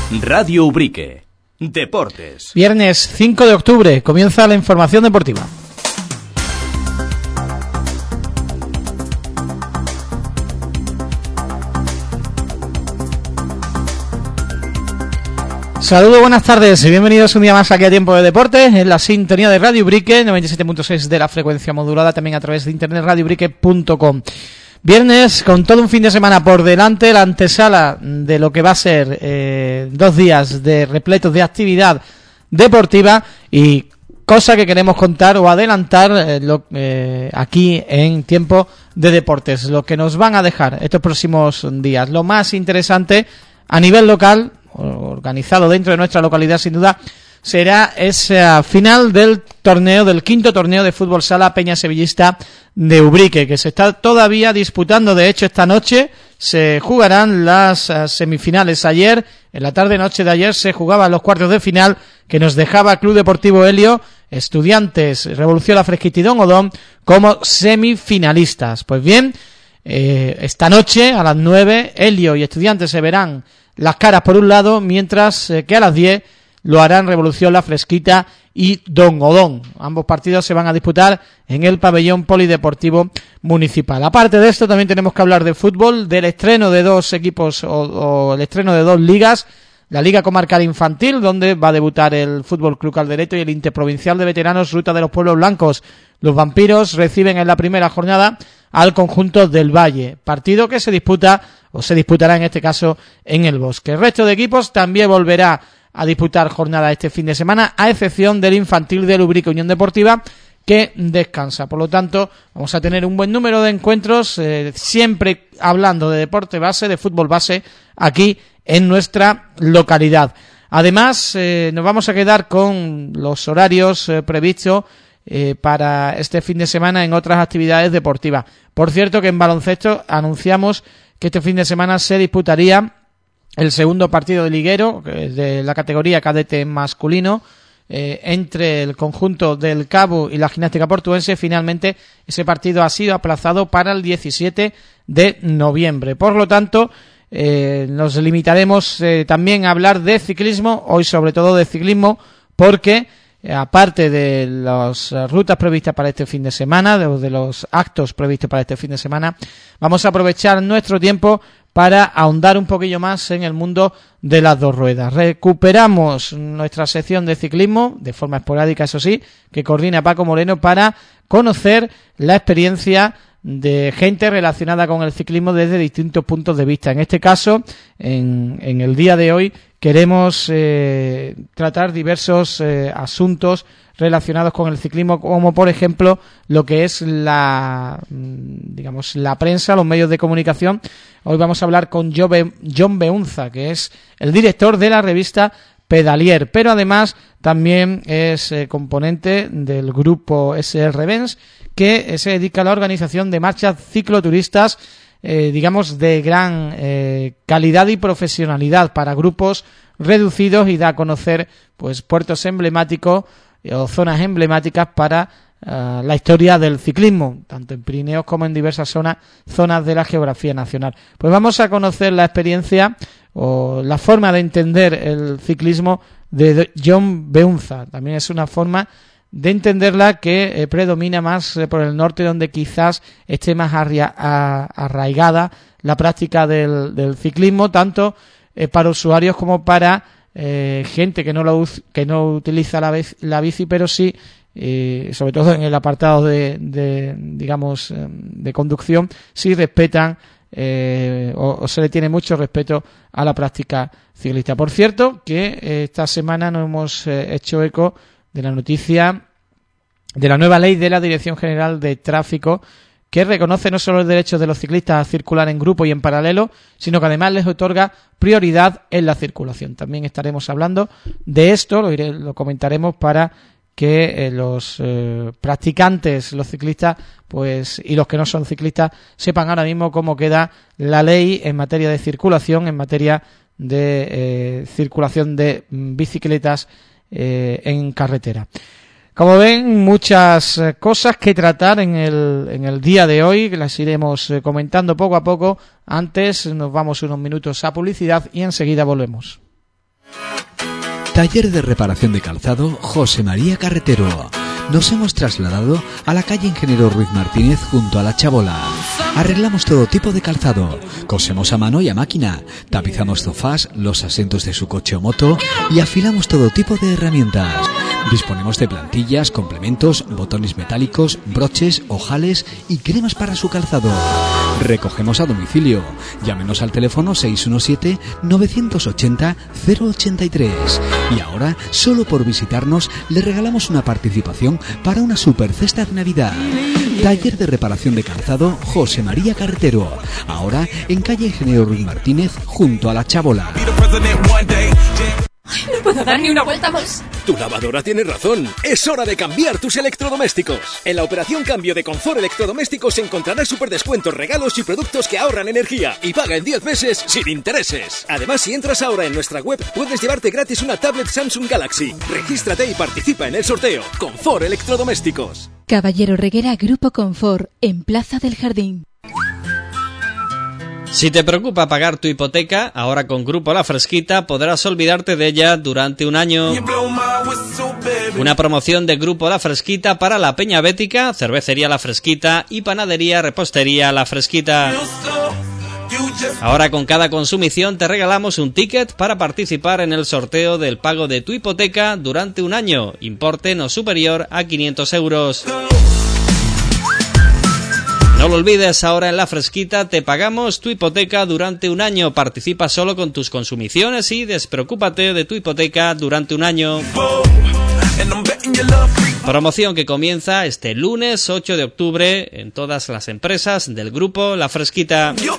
Radio Ubrique. Deportes. Viernes 5 de octubre comienza la información deportiva. Saludos, buenas tardes y bienvenidos un día más aquí a Tiempo de Deportes en la sintonía de Radio Ubrique, 97.6 de la frecuencia modulada, también a través de internet radioubrique.com. Viernes con todo un fin de semana por delante, la antesala de lo que va a ser 2 días de repletos de actividad deportiva y cosa que queremos contar o adelantar aquí en Tiempo de Deportes, lo que nos van a dejar estos próximos días. Lo más interesante a nivel local, organizado dentro de nuestra localidad sin duda, será esa final del quinto torneo de fútbol sala Peña Sevillista de Ubrique, que se está todavía disputando. De hecho, esta noche se jugarán las semifinales. Ayer, en la tarde-noche de ayer, se jugaban los cuartos de final que nos dejaba Club Deportivo Helio, Estudiantes, Revolución La Fresquita y Don Odón como semifinalistas. Pues bien, esta noche a las 9, Helio y Estudiantes se verán las caras por un lado, mientras que a las 10 lo harán Revolución La Fresquita y Don Odón. Ambos partidos se van a disputar en el pabellón polideportivo municipal. Aparte de esto, también tenemos que hablar de fútbol, del estreno de 2 equipos o el estreno de 2 ligas. La Liga Comarcal Infantil, donde va a debutar el Fútbol Club Caldereto, y el Interprovincial de Veteranos Ruta de los Pueblos Blancos. Los Vampiros reciben en la primera jornada al conjunto del Valle, partido que se disputará en este caso en el Bosque. El resto de equipos también volverá a disputar jornada este fin de semana, a excepción del infantil del Ubrique Unión Deportiva, que descansa. Por lo tanto, vamos a tener un buen número de encuentros, siempre hablando de deporte base, de fútbol base, aquí en nuestra localidad. Además, nos vamos a quedar con los horarios previstos para este fin de semana en otras actividades deportivas. Por cierto, que en baloncesto anunciamos que este fin de semana se disputaría el segundo partido de liguero de la categoría cadete masculino entre el conjunto del Cabo y la Gimnástica Portuense. Finalmente ese partido ha sido aplazado para el 17 de noviembre. Por lo tanto, nos limitaremos también a hablar de ciclismo, hoy sobre todo de ciclismo, porque aparte de las rutas previstas para este fin de semana, de los actos previstos para este fin de semana, vamos a aprovechar nuestro tiempo para ahondar un poquillo más en el mundo de las 2 ruedas. Recuperamos nuestra sección de ciclismo, de forma esporádica eso sí, que coordina Paco Moreno, para conocer la experiencia de gente relacionada con el ciclismo desde distintos puntos de vista. En este caso, en el día de hoy, queremos tratar diversos asuntos relacionados con el ciclismo, como por ejemplo lo que es la prensa, los medios de comunicación. Hoy vamos a hablar con John Beunza, que es el director de la revista Pedalier, pero además también es componente del grupo SR Benz, que se dedica a la organización de marchas cicloturistas, de gran calidad y profesionalidad para grupos reducidos, y da a conocer pues puertos emblemáticos o zonas emblemáticas para la historia del ciclismo, tanto en Pirineos como en diversas zonas de la geografía nacional. Pues vamos a conocer la experiencia o la forma de entender el ciclismo de John Beunza. También es una forma de entenderla que predomina más por el norte, donde quizás esté más arraigada la práctica del ciclismo, tanto para usuarios como para gente que no utiliza la bici, pero sí, sobre todo en el apartado de conducción, sí respetan o se le tiene mucho respeto a la práctica ciclista. Por cierto, que esta semana nos hemos hecho eco de la noticia de la nueva ley de la Dirección General de Tráfico, que reconoce no solo el derecho de los ciclistas a circular en grupo y en paralelo, sino que además les otorga prioridad en la circulación. También estaremos hablando de esto, lo comentaremos para que los practicantes, los ciclistas, pues, y los que no son ciclistas, sepan ahora mismo cómo queda la ley en materia de circulación, en materia de circulación de bicicletas en carretera. Como ven, muchas cosas que tratar en el día de hoy, que las iremos comentando poco a poco. Antes nos vamos unos minutos a publicidad y enseguida volvemos. Taller de reparación de calzado José María Carretero. Nos hemos trasladado a la calle Ingeniero Ruiz Martínez junto a La Chabola. Arreglamos todo tipo de calzado, cosemos a mano y a máquina, tapizamos sofás, los asientos de su coche o moto y afilamos todo tipo de herramientas. Disponemos de plantillas, complementos, botones metálicos, broches, ojales y cremas para su calzado. Recogemos a domicilio. Llámenos al teléfono 617-980-083. Y ahora, solo por visitarnos, le regalamos una participación para una super cesta de Navidad. Taller de reparación de calzado José María Carretero. Ahora en calle Ingeniero Ruiz Martínez junto a La Chabola. No puedo dar ni una vuelta más. Tu lavadora tiene razón. Es hora de cambiar tus electrodomésticos. En la operación cambio de Confort Electrodomésticos encontrarás superdescuentos, regalos y productos que ahorran energía. Y paga en 10 meses sin intereses. Además, si entras ahora en nuestra web, puedes llevarte gratis una tablet Samsung Galaxy. Regístrate y participa en el sorteo. Confort Electrodomésticos. Caballero Reguera Grupo Confort, en Plaza del Jardín. Si te preocupa pagar tu hipoteca, ahora con Grupo La Fresquita podrás olvidarte de ella durante un año. Una promoción de Grupo La Fresquita para la Peña Bética, Cervecería La Fresquita y Panadería Repostería La Fresquita. Ahora con cada consumición te regalamos un ticket para participar en el sorteo del pago de tu hipoteca durante un año, importe no superior a 500 euros. No lo olvides, ahora en La Fresquita te pagamos tu hipoteca durante un año. Participa solo con tus consumiciones y despreocúpate de tu hipoteca durante un año. Promoción que comienza este lunes 8 de octubre en todas las empresas del grupo La Fresquita. Te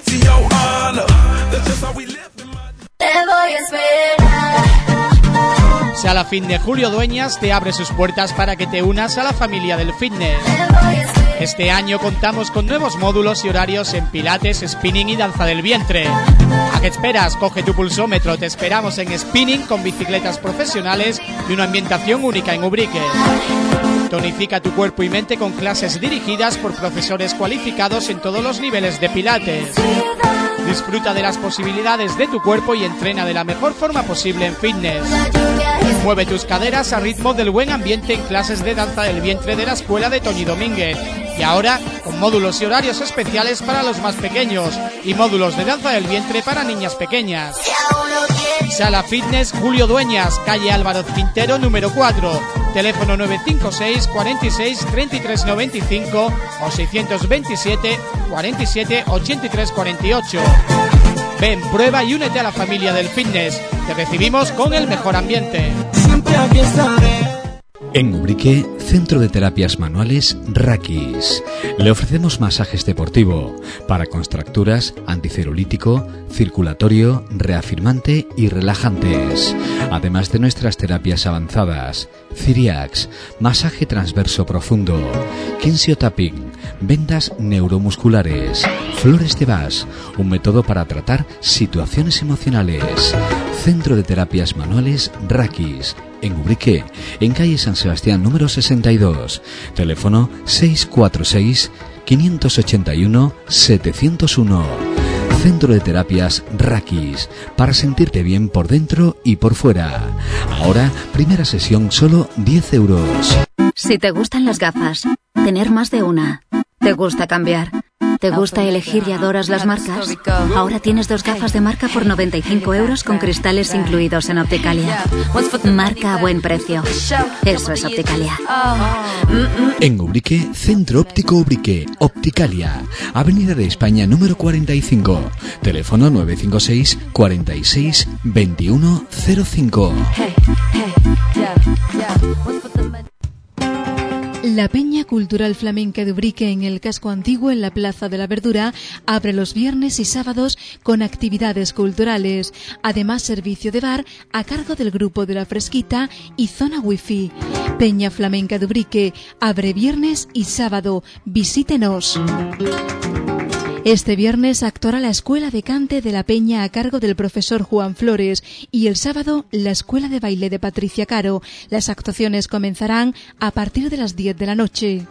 voy a esperar. Sala Fitness Julio Dueñas te abre sus puertas para que te unas a la familia del fitness. Este año contamos con nuevos módulos y horarios en pilates, spinning y danza del vientre. ¿A qué esperas? Coge tu pulsómetro, te esperamos en spinning con bicicletas profesionales y una ambientación única en Ubrique. Tonifica tu cuerpo y mente con clases dirigidas por profesores cualificados en todos los niveles de pilates. Disfruta de las posibilidades de tu cuerpo y entrena de la mejor forma posible en fitness. Mueve tus caderas a ritmo del buen ambiente en clases de danza del vientre de la escuela de Toñi Domínguez. Y ahora con módulos y horarios especiales para los más pequeños y módulos de danza del vientre para niñas pequeñas. Sala Fitness Julio Dueñas, calle Álvaro Quintero número 4, teléfono 956 46 33 95 o 627 47 83 48. Ven, prueba y únete a la familia del fitness. Te recibimos con el mejor ambiente. Siempre aquí estaré. En Ubrique, Centro de Terapias Manuales Rakis. Le ofrecemos masajes deportivo para contracturas, anticelulítico, circulatorio, reafirmante y relajantes. Además de nuestras terapias avanzadas, Ciriax, masaje transverso profundo, Kinsiotapping, vendas neuromusculares, Flores de Bach, un método para tratar situaciones emocionales. Centro de Terapias Manuales Rakis. En Ubrique, en calle San Sebastián número 62, teléfono 646-581-701. Centro de Terapias Rakis, para sentirte bien por dentro y por fuera. Ahora, primera sesión solo 10 euros. Si te gustan las gafas, tener más de una. ¿Te gusta cambiar? ¿Te gusta elegir y adoras las marcas? Ahora tienes 2 gafas de marca por 95 euros con cristales incluidos en Opticalia. Marca a buen precio. Eso es Opticalia. En Ubrique, Centro Óptico Ubrique, Opticalia, Avenida de España número 45, teléfono 956 46 21 05. La Peña Cultural Flamenca de Ubrique en el casco antiguo en la Plaza de la Verdura abre los viernes y sábados con actividades culturales. Además, servicio de bar a cargo del Grupo de La Fresquita y zona wifi. Peña Flamenca de Ubrique abre viernes y sábado. Visítenos. Este viernes actuará la Escuela de Cante de la Peña a cargo del profesor Juan Flores y el sábado la Escuela de Baile de Patricia Caro. Las actuaciones comenzarán a partir de las 10 de la noche.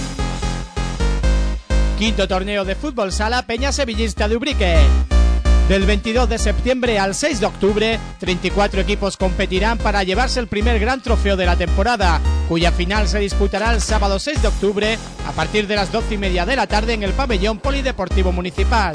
Quinto torneo de fútbol sala Peña Sevillista de Ubrique. Del 22 de septiembre al 6 de octubre, 34 equipos competirán para llevarse el primer gran trofeo de la temporada, cuya final se disputará el sábado 6 de octubre a partir de las 12:30 de la tarde en el pabellón polideportivo municipal.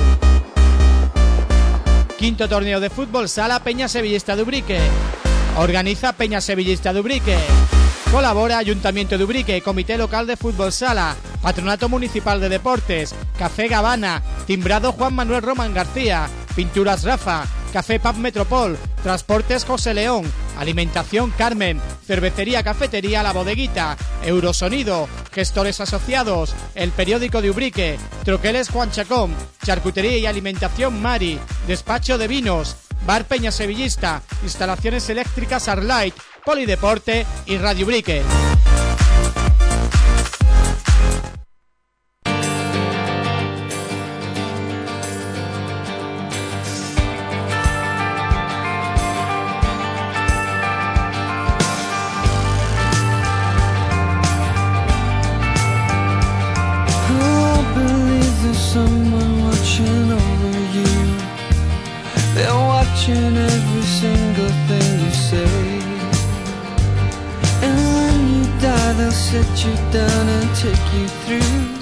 Quinto torneo de fútbol sala Peña Sevillista de Ubrique. Organiza Peña Sevillista de Ubrique. Colabora Ayuntamiento de Ubrique, Comité Local de Fútbol Sala, Patronato Municipal de Deportes, Café Gavana, Timbrado Juan Manuel Román García, Pinturas Rafa, Café Pub Metropol, Transportes José León, Alimentación Carmen, Cervecería Cafetería La Bodeguita, Eurosonido, Gestores Asociados, El Periódico de Ubrique, Troqueles Juan Chacón, Charcutería y Alimentación Mari, Despacho de Vinos, Bar Peña Sevillista, Instalaciones Eléctricas Arlight, Polideporte y Radio Ubrique. Every single thing you say, and when you die they'll sit you down and take you through.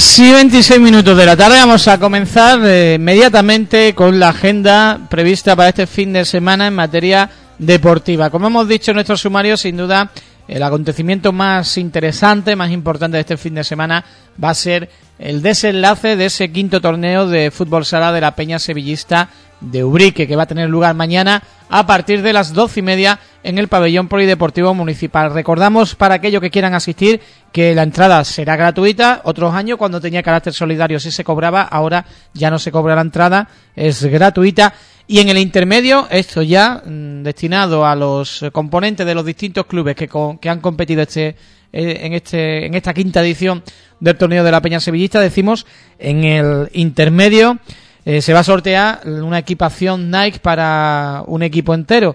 6:26 de la tarde. Vamos a comenzar inmediatamente con la agenda prevista para este fin de semana en materia deportiva. Como hemos dicho en nuestro sumario, sin duda el acontecimiento más interesante, más importante de este fin de semana va a ser el desenlace de ese quinto torneo de fútbol sala de la Peña Sevillista de Ubrique, que va a tener lugar mañana a partir de las 12:30 en el pabellón polideportivo municipal. Recordamos, para aquellos que quieran asistir, que la entrada será gratuita. Otros años, cuando tenía carácter solidario, sí se cobraba, ahora ya no se cobra la entrada, es gratuita. Y en el intermedio, esto ya destinado a los componentes de los distintos clubes que han competido en esta quinta edición del torneo de la Peña Sevillista, decimos, en el intermedio se va a sortear una equipación Nike para un equipo entero.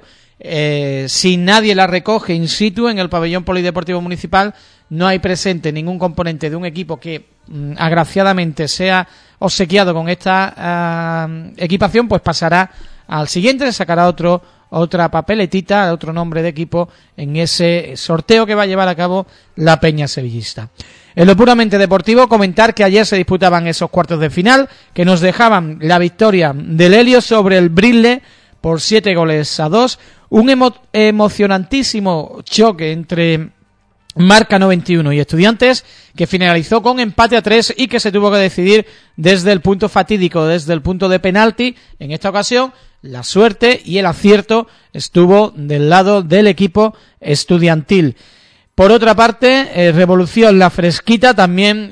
Si nadie la recoge in situ en el pabellón polideportivo municipal, no hay presente ningún componente de un equipo que agraciadamente sea obsequiado con esta equipación, pues pasará al siguiente, se sacará otra papeletita, otro nombre de equipo en ese sorteo que va a llevar a cabo la Peña Sevillista. En lo puramente deportivo, comentar que ayer se disputaban esos cuartos de final que nos dejaban la victoria del Helio sobre el Brisle por 7-2, un emocionantísimo choque entre Marca 91 y Estudiantes, que finalizó con empate a 3 y que se tuvo que decidir desde el punto fatídico, desde el punto de penalti. En esta ocasión, la suerte y el acierto estuvo del lado del equipo estudiantil. Por otra parte, Revolución La Fresquita también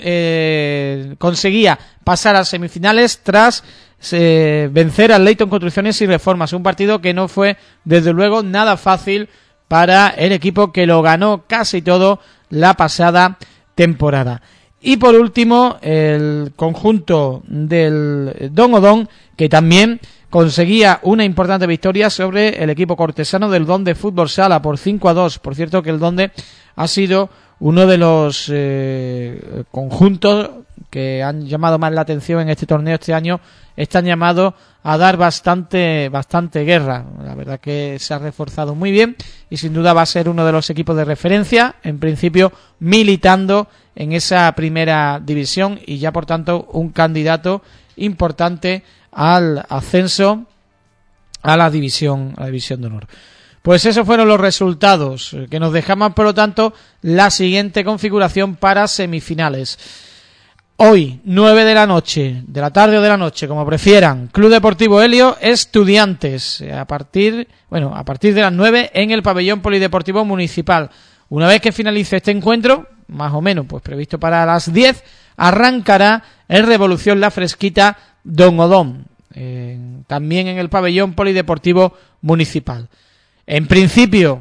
conseguía pasar a semifinales tras vencer al Leyton Construcciones y Reformas, un partido que no fue desde luego nada fácil para el equipo que lo ganó casi todo la pasada temporada. Y por último, el conjunto del Don Odón, que también conseguía una importante victoria sobre el equipo cortesano del Donde Fútbol Sala por 5-2. Por cierto, que el Donde ha sido uno de los conjuntos que han llamado más la atención en este torneo este año. Están llamados a dar bastante guerra. La verdad que se ha reforzado muy bien y sin duda va a ser uno de los equipos de referencia, en principio militando en esa primera división y ya por tanto un candidato importante al ascenso a la división de honor. Pues esos fueron los resultados que nos dejaban, por lo tanto, la siguiente configuración para semifinales. Hoy, 9 de la noche, de la tarde o de la noche, como prefieran, Club Deportivo Helio, Estudiantes, a partir de las 9 en el pabellón polideportivo municipal. Una vez que finalice este encuentro, más o menos, pues previsto para las 10, arrancará el Revolución La Fresquita Don Odón, también en el pabellón polideportivo municipal. En principio,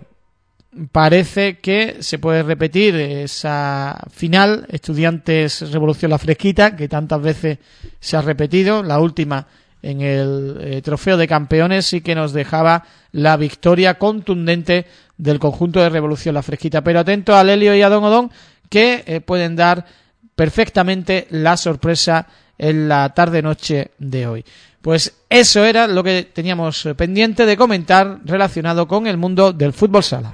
parece que se puede repetir esa final Estudiantes Revolución La Fresquita, que tantas veces se ha repetido. La última en el trofeo de campeones sí que nos dejaba la victoria contundente del conjunto de Revolución La Fresquita. Pero atento a Helio y a Don Odón, que pueden dar perfectamente la sorpresa en la tarde-noche de hoy. Pues eso era lo que teníamos pendiente de comentar relacionado con el mundo del fútbol sala.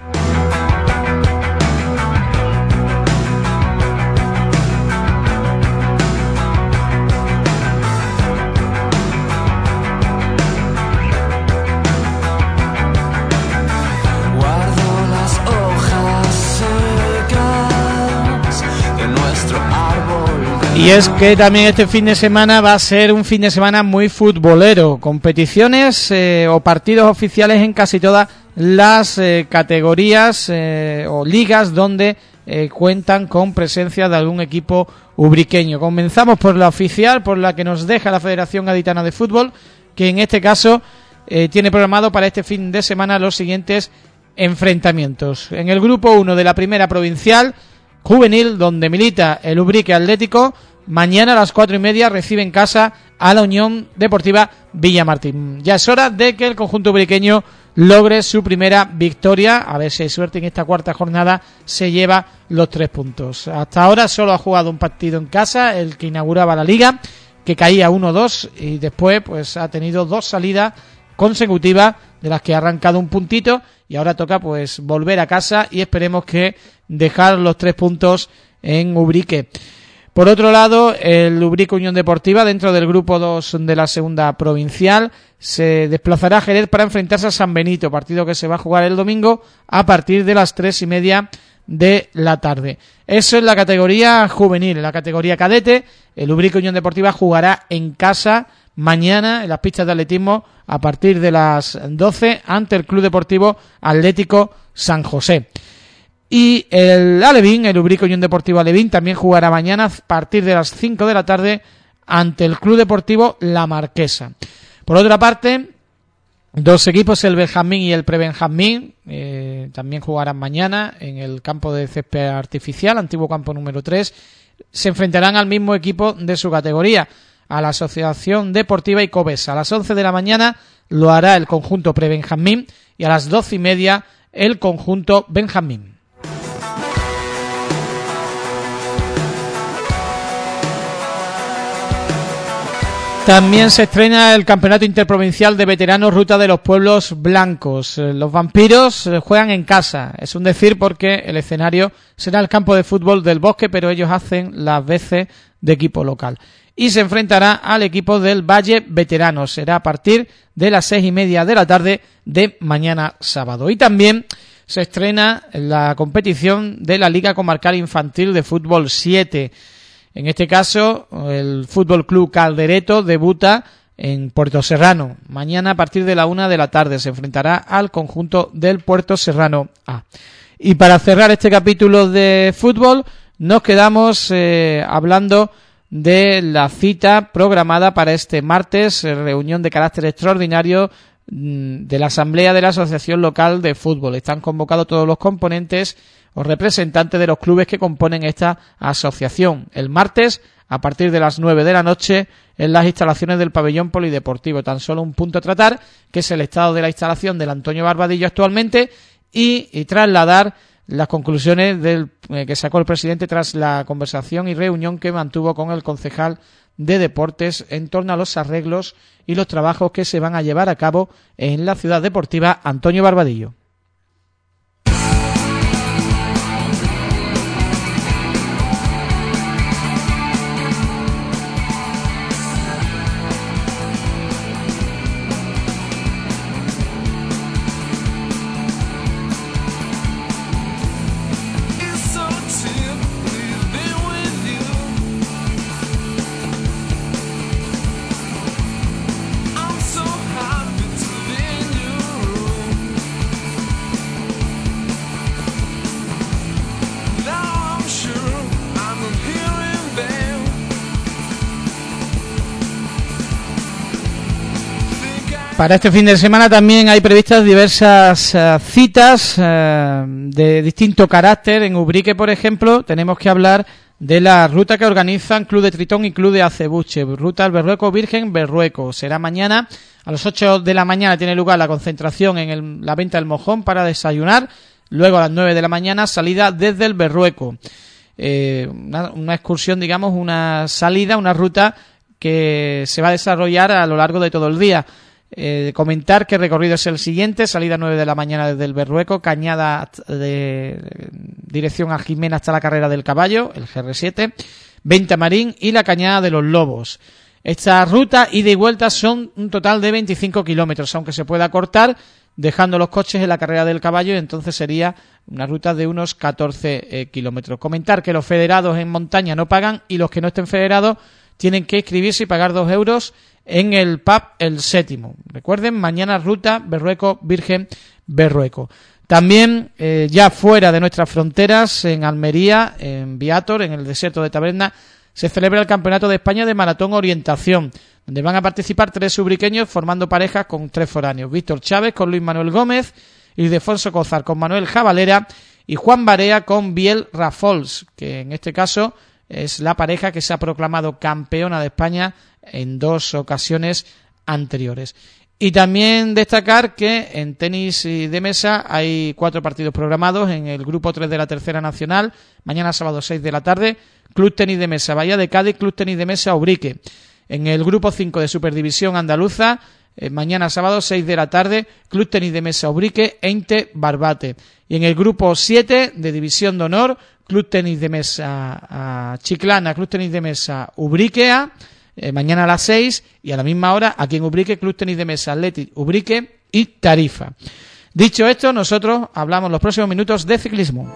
Y es que también este fin de semana va a ser un fin de semana muy futbolero. Competiciones o partidos oficiales en casi todas las categorías o ligas donde cuentan con presencia de algún equipo ubriqueño. Comenzamos por la oficial, por la que nos deja la Federación Gaditana de Fútbol, que en este caso tiene programado para este fin de semana los siguientes enfrentamientos. En el grupo 1 de la primera provincial juvenil, donde milita el Ubrique Atlético, mañana a las 4:30 recibe en casa a la Unión Deportiva Villamartín. Ya es hora de que el conjunto ubriqueño logre su primera victoria, a ver si hay suerte en esta cuarta jornada, se lleva los 3 puntos. Hasta ahora solo ha jugado un partido en casa, el que inauguraba la liga, que caía 1-2, y después pues ha tenido 2 salidas consecutivas, de las que ha arrancado un puntito, y ahora toca pues volver a casa y esperemos que dejar los 3 puntos en Ubrique. Por otro lado, el Ubrique Unión Deportiva, dentro del grupo 2 de la segunda provincial, se desplazará a Jerez para enfrentarse a San Benito, partido que se va a jugar el domingo a partir de las 3:30 de la tarde. Eso es la categoría juvenil. En la categoría cadete, el Ubrique Unión Deportiva jugará en casa mañana en las pistas de atletismo a partir de las 12 ante el Club Deportivo Atlético San José. Y el Alevín, el Ubrique Unión Deportiva Alevín, también jugará mañana a partir de las 5 de la tarde ante el Club Deportivo La Marquesa. Por otra parte, 2 equipos, el Benjamín y el Prebenjamín, también jugarán mañana en el campo de césped artificial, antiguo campo número 3. Se enfrentarán al mismo equipo de su categoría, a la Asociación Deportiva Icobesa. A las 11 de la mañana lo hará el conjunto Prebenjamín y a las 12:30 el conjunto Benjamín. También se estrena el Campeonato Interprovincial de Veteranos Ruta de los Pueblos Blancos. Los vampiros juegan en casa, es un decir porque el escenario será el campo de fútbol del Bosque, pero ellos hacen las veces de equipo local. Y se enfrentará al equipo del Valle Veteranos. Será a partir de las 6:30 de la tarde de mañana sábado. Y también se estrena la competición de la Liga Comarcal Infantil de Fútbol 7. En este caso, el Fútbol Club Caldereto debuta en Puerto Serrano. Mañana a partir de la 1 de la tarde se enfrentará al conjunto del Puerto Serrano A. Y para cerrar este capítulo de fútbol, nos quedamos hablando de la cita programada para este martes, reunión de carácter extraordinario de la Asamblea de la Asociación Local de Fútbol. Están convocados todos los componentes o representantes de los clubes que componen esta asociación. El martes, a partir de las 9 de la noche, en las instalaciones del pabellón polideportivo. Tan solo un punto a tratar, que es el estado de la instalación del Antonio Barbadillo actualmente, y trasladar las conclusiones que sacó el presidente tras la conversación y reunión que mantuvo con el concejal de deportes en torno a los arreglos y los trabajos que se van a llevar a cabo en la ciudad deportiva Antonio Barbadillo. Para este fin de semana también hay previstas diversas citas de distinto carácter. En Ubrique, por ejemplo, tenemos que hablar de la ruta que organizan Club de Tritón y Club de Acebuche, ruta al Berrueco Virgen Berrueco. Será mañana a las 8 de la mañana, tiene lugar la concentración en la venta del mojón para desayunar. Luego a las 9 de la mañana salida desde el Berrueco. Una excursión, digamos, una salida, una ruta que se va a desarrollar a lo largo de todo el día. Comentar que el recorrido es el siguiente: salida 9 de la mañana desde el Berrueco, Cañada de dirección a Jimena hasta la Carrera del Caballo, el GR7, Venta Marín y la Cañada de los Lobos. Esta ruta ida y vuelta son un total de 25 kilómetros, aunque se pueda cortar dejando los coches en la Carrera del Caballo, y entonces sería una ruta de unos 14 kilómetros. Comentar que los federados en montaña no pagan, y los que no estén federados tienen que inscribirse y pagar 2 euros en el pub El Séptimo. Recuerden, mañana ruta Berrueco Virgen Berrueco. También ya fuera de nuestras fronteras, en Almería, en Viator, en el desierto de Taberna, se celebra el Campeonato de España de Maratón Orientación, donde van a participar 3 ubriqueños formando parejas con 3 foráneos: Víctor Chávez con Luis Manuel Gómez, Ildefonso Cozar con Manuel Jabalera y Juan Barea con Biel Rafols, que en este caso es la pareja que se ha proclamado campeona de España en 2 ocasiones anteriores. Y también destacar que en tenis de mesa hay 4 partidos programados en el grupo 3 de la Tercera Nacional. Mañana sábado 6 de la tarde, Club Tenis de Mesa Bahía de Cádiz, Club Tenis de Mesa Ubrique. En el grupo 5 de Superdivisión Andaluza, mañana sábado 6 de la tarde, Club Tenis de Mesa Ubrique, Einte Barbate. Y en el grupo 7 de División de Honor, Club Tenis de Mesa Chiclana, Club Tenis de Mesa Ubriquea, mañana a las 6, y a la misma hora aquí en Ubrique, Club Tenis de Mesa Athletic Ubrique y Tarifa. Dicho esto, nosotros hablamos los próximos minutos de ciclismo.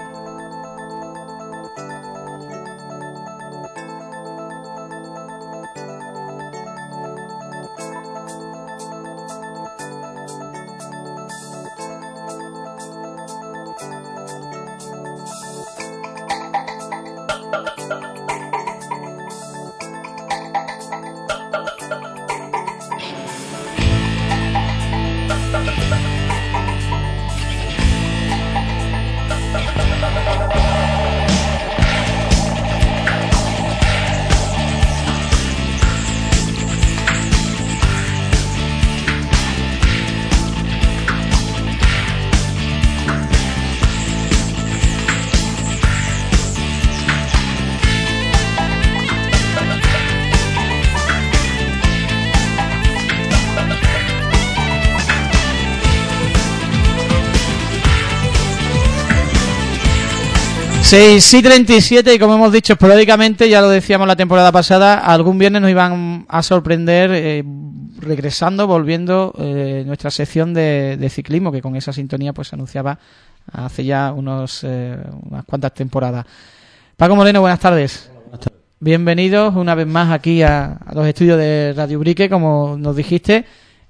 Sí, 37, y como hemos dicho esporádicamente, ya lo decíamos la temporada pasada, algún viernes nos iban a sorprender volviendo nuestra sección de ciclismo, que con esa sintonía pues se anunciaba hace ya unas cuantas temporadas. Paco Moreno, buenas tardes. Buenas tardes. Bienvenidos una vez más aquí a los estudios de Radio Ubrique, como nos dijiste.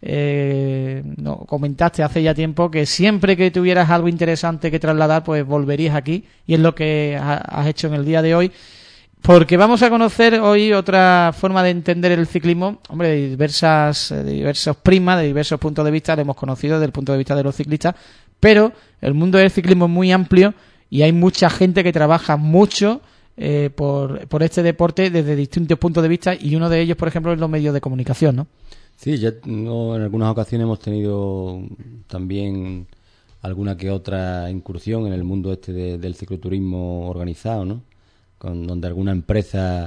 Comentaste hace ya tiempo que siempre que tuvieras algo interesante que trasladar, pues volverías aquí, y es lo que has hecho en el día de hoy, porque vamos a conocer hoy otra forma de entender el ciclismo, hombre, de diversos prismas, de diversos puntos de vista. Lo hemos conocido desde el punto de vista de los ciclistas, pero el mundo del ciclismo es muy amplio y hay mucha gente que trabaja mucho por este deporte desde distintos puntos de vista, y uno de ellos, por ejemplo, es los medios de comunicación, ¿no? Sí, ya en algunas ocasiones hemos tenido también alguna que otra incursión en el mundo del cicloturismo organizado, ¿no? Donde alguna empresa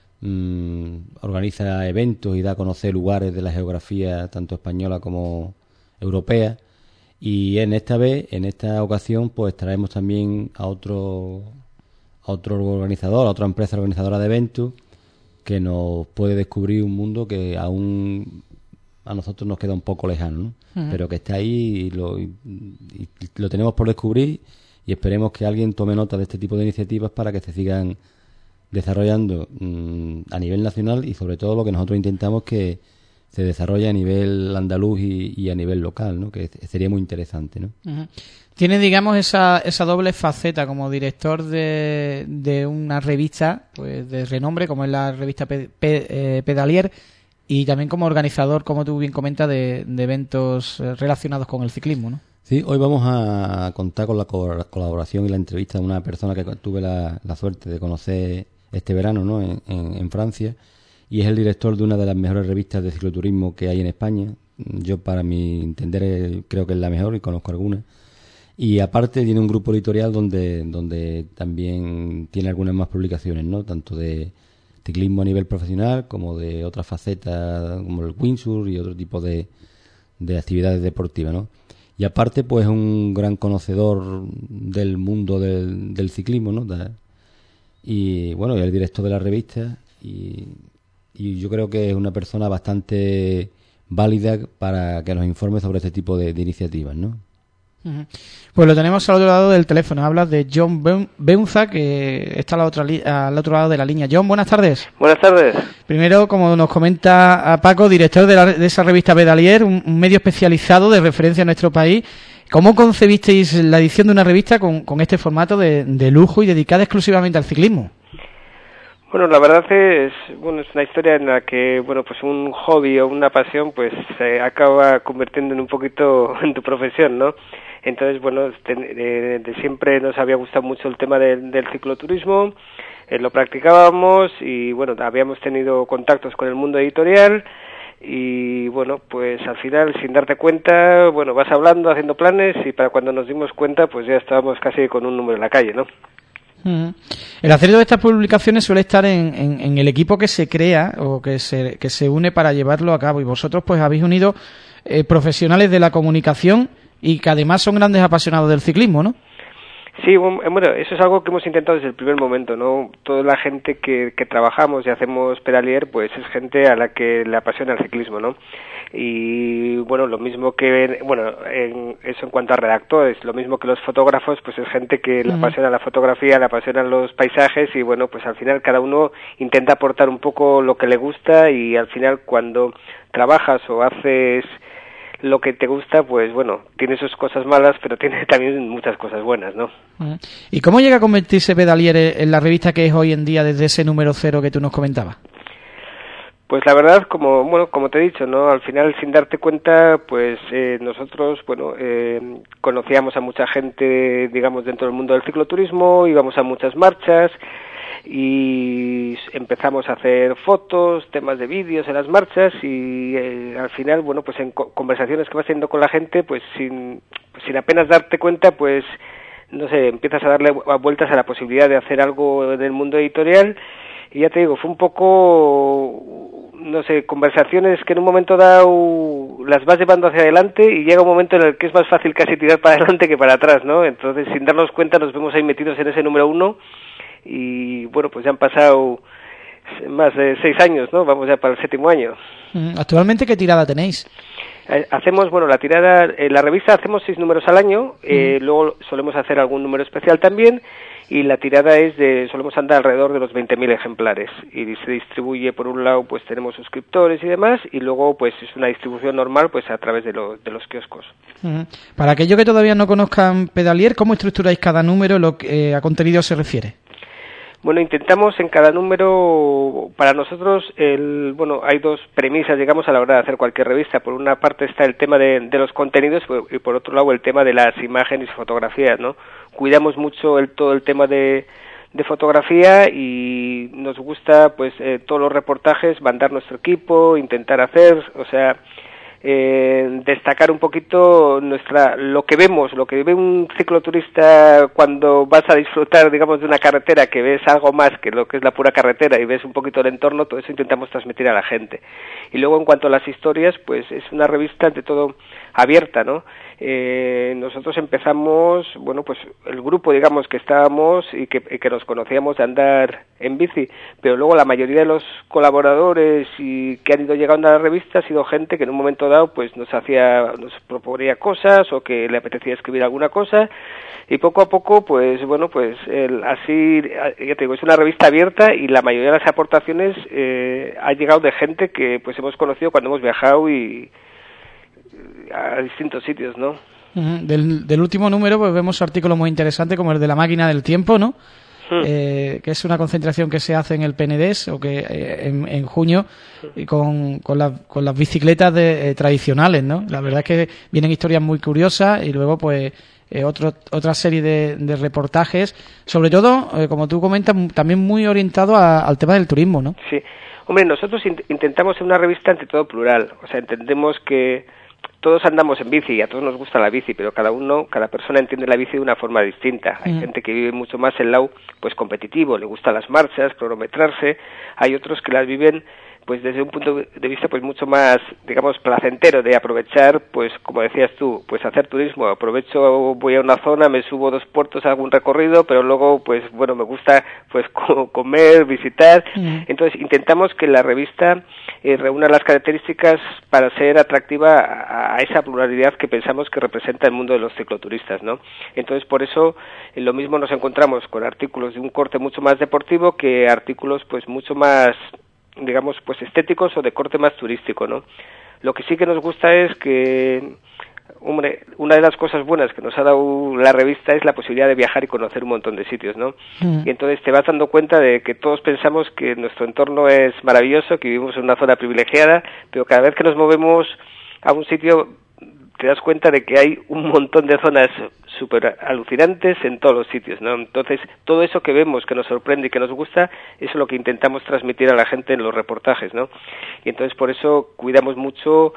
organiza eventos y da a conocer lugares de la geografía tanto española como europea. Y en esta ocasión, pues traemos también a otro organizador, a otra empresa organizadora de eventos, que nos puede descubrir un mundo que aún a nosotros nos queda un poco lejano, ¿no? Uh-huh. Pero que está ahí y lo tenemos por descubrir, y esperemos que alguien tome nota de este tipo de iniciativas para que se sigan desarrollando a nivel nacional, y sobre todo lo que nosotros intentamos que se desarrolle a nivel andaluz y a nivel local, ¿no? Que sería muy interesante, ¿no? Uh-huh. Tiene, digamos, esa doble faceta como director de una revista pues de renombre, como es la revista Pedalier, y también como organizador, como tú bien comentas, de eventos relacionados con el ciclismo, ¿no? Sí, hoy vamos a contar con la colaboración y la entrevista de una persona que tuve la suerte de conocer este verano, ¿no? En Francia, y es el director de una de las mejores revistas de cicloturismo que hay en España. Yo, para mi entender, creo que es la mejor, y conozco algunas. Y aparte tiene un grupo editorial donde también tiene algunas más publicaciones, ¿no? Tanto ciclismo a nivel profesional como de otras facetas como el windsurf y otro tipo de actividades deportivas, ¿no? Y aparte, pues un gran conocedor del mundo del ciclismo, ¿no? Y bueno, y el director de la revista y yo creo que es una persona bastante válida para que nos informe sobre este tipo de iniciativas, ¿no? Pues lo tenemos al otro lado del teléfono. Hablas de John Beunza, que está al otro lado de la línea. John, buenas tardes. Buenas tardes. Primero, como nos comenta a Paco, director de esa revista Pedalier, un medio especializado de referencia en nuestro país. ¿Cómo concebisteis la edición de una revista con este formato de lujo y dedicada exclusivamente al ciclismo? Bueno, la verdad es una historia en la que, pues un hobby o una pasión, pues se acaba convirtiendo en un poquito en tu profesión, ¿no? Entonces, de siempre nos había gustado mucho el tema del cicloturismo, lo practicábamos y, habíamos tenido contactos con el mundo editorial y, pues al final, sin darte cuenta, vas hablando, haciendo planes y para cuando nos dimos cuenta, pues ya estábamos casi con un número en la calle, ¿no? El acierto de estas publicaciones suele estar en el equipo que se crea o que se une para llevarlo a cabo, y vosotros pues habéis unido profesionales de la comunicación y que además son grandes apasionados del ciclismo, ¿no? Sí, eso es algo que hemos intentado desde el primer momento, ¿no? Toda la gente que trabajamos y hacemos Pedalier, pues es gente a la que le apasiona el ciclismo, ¿no? Y lo mismo que eso en cuanto a redactores, lo mismo que los fotógrafos, pues es gente que le apasiona la fotografía, le apasionan los paisajes y pues al final cada uno intenta aportar un poco lo que le gusta y al final cuando trabajas o haces lo que te gusta, pues tiene sus cosas malas, pero tiene también muchas cosas buenas, ¿no? ¿Y cómo llega a convertirse Pedalier en la revista que es hoy en día desde ese número 0 que tú nos comentabas? Pues la verdad, como te he dicho, ¿no? Al final, sin darte cuenta, pues nosotros, conocíamos a mucha gente, digamos, dentro del mundo del cicloturismo, íbamos a muchas marchas y empezamos a hacer fotos, temas de vídeos en las marchas y al final, pues en conversaciones que vas teniendo con la gente, pues sin apenas darte cuenta, pues no sé, empiezas a darle vueltas a la posibilidad de hacer algo del mundo editorial. Y ya te digo, fue un poco, no sé, conversaciones que en un momento dado las vas llevando hacia adelante y llega un momento en el que es más fácil casi tirar para adelante que para atrás, ¿no? Entonces, sin darnos cuenta, nos vemos ahí metidos en ese número 1 y, pues ya han pasado más de 6 años, ¿no? Vamos ya para el 7º año. ¿Actualmente qué tirada tenéis? Hacemos, la tirada, la revista hacemos 6 números al año, luego solemos hacer algún número especial también, y la tirada solemos andar alrededor de los 20.000 ejemplares, y se distribuye, por un lado, pues tenemos suscriptores y demás, y luego, pues es una distribución normal, pues a través de los kioscos. Para aquellos que todavía no conozcan Pedalier, ¿cómo estructuráis cada número lo que a contenido se refiere? Intentamos en cada número, para nosotros, hay dos premisas, digamos, a la hora de hacer cualquier revista. Por una parte está el tema de los contenidos y por otro lado el tema de las imágenes y fotografías, ¿no? Cuidamos mucho todo el tema de fotografía y nos gusta, pues, todos los reportajes, mandar nuestro equipo, intentar hacer, destacar un poquito lo que vemos, lo que ve un cicloturista cuando vas a disfrutar, digamos, de una carretera, que ves algo más que lo que es la pura carretera y ves un poquito el entorno, todo eso intentamos transmitir a la gente. Y luego, en cuanto a las historias, pues es una revista ante todo abierta, ¿no? Nosotros empezamos, pues el grupo, digamos, que estábamos y que nos conocíamos de andar en bici, pero luego la mayoría de los colaboradores y que han ido llegando a la revista ha sido gente que en un momento dado pues nos proponía cosas o que le apetecía escribir alguna cosa y poco a poco pues así, ya te digo, es una revista abierta y la mayoría de las aportaciones ha llegado de gente que pues hemos conocido cuando hemos viajado y a distintos sitios, ¿no? Del último número pues vemos artículos muy interesantes como el de la máquina del tiempo, ¿no? Que es una concentración que se hace en el PNDES o que en junio y con las bicicletas tradicionales, ¿no? La verdad es que vienen historias muy curiosas y luego pues otra serie de reportajes, sobre todo, como tú comentas, también muy orientado al tema del turismo, ¿no? Sí. Hombre, nosotros intentamos ser una revista ante todo plural, entendemos que todos andamos en bici y a todos nos gusta la bici, pero cada persona entiende la bici de una forma distinta. Hay gente que vive mucho más el lado pues competitivo, le gustan las marchas, cronometrarse. Hay otros que las viven pues desde un punto de vista pues mucho más, digamos, placentero, de aprovechar, pues como decías tú, pues hacer turismo. Aprovecho, voy a una zona, me subo 2 puertos, hago un recorrido, pero luego pues bueno, me gusta pues comer, visitar. Entonces intentamos que la revista reúna las características para ser atractiva a esa pluralidad que pensamos que representa el mundo de los cicloturistas, ¿no? Entonces por eso lo mismo nos encontramos con artículos de un corte mucho más deportivo que artículos pues mucho más, digamos, pues estéticos o de corte más turístico, ¿no? Lo que sí que nos gusta es que, hombre, una de las cosas buenas que nos ha dado la revista es la posibilidad de viajar y conocer un montón de sitios, ¿no? Y entonces te vas dando cuenta de que todos pensamos que nuestro entorno es maravilloso, que vivimos en una zona privilegiada, pero cada vez que nos movemos a un sitio te das cuenta de que hay un montón de zonas súper alucinantes en todos los sitios, ¿no? Entonces, todo eso que vemos, que nos sorprende y que nos gusta, eso es lo que intentamos transmitir a la gente en los reportajes, ¿no? Y entonces, por eso, cuidamos mucho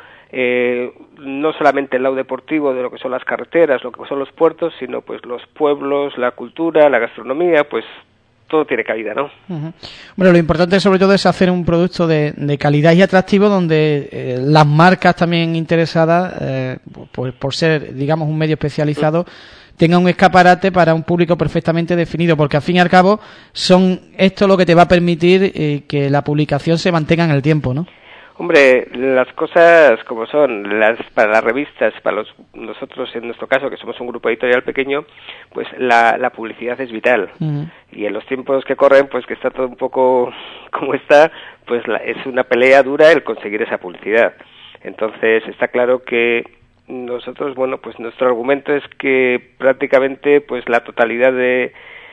no solamente el lado deportivo de lo que son las carreteras, lo que son los puertos, sino pues los pueblos, la cultura, la gastronomía, pues todo tiene cabida, ¿no? Bueno, lo importante sobre todo es hacer un producto de calidad y atractivo donde las marcas también interesadas, pues por ser, digamos, un medio especializado, tengan un escaparate para un público perfectamente definido, porque al fin y al cabo son esto lo que te va a permitir que la publicación se mantenga en el tiempo, ¿no? Hombre, las cosas como son, para las revistas, para nosotros en nuestro caso, que somos un grupo editorial pequeño, pues la publicidad es vital. Y en los tiempos que corren, pues que está todo un poco como está, pues es una pelea dura el conseguir esa publicidad. Entonces está claro que nosotros, bueno, pues nuestro argumento es que prácticamente pues la totalidad de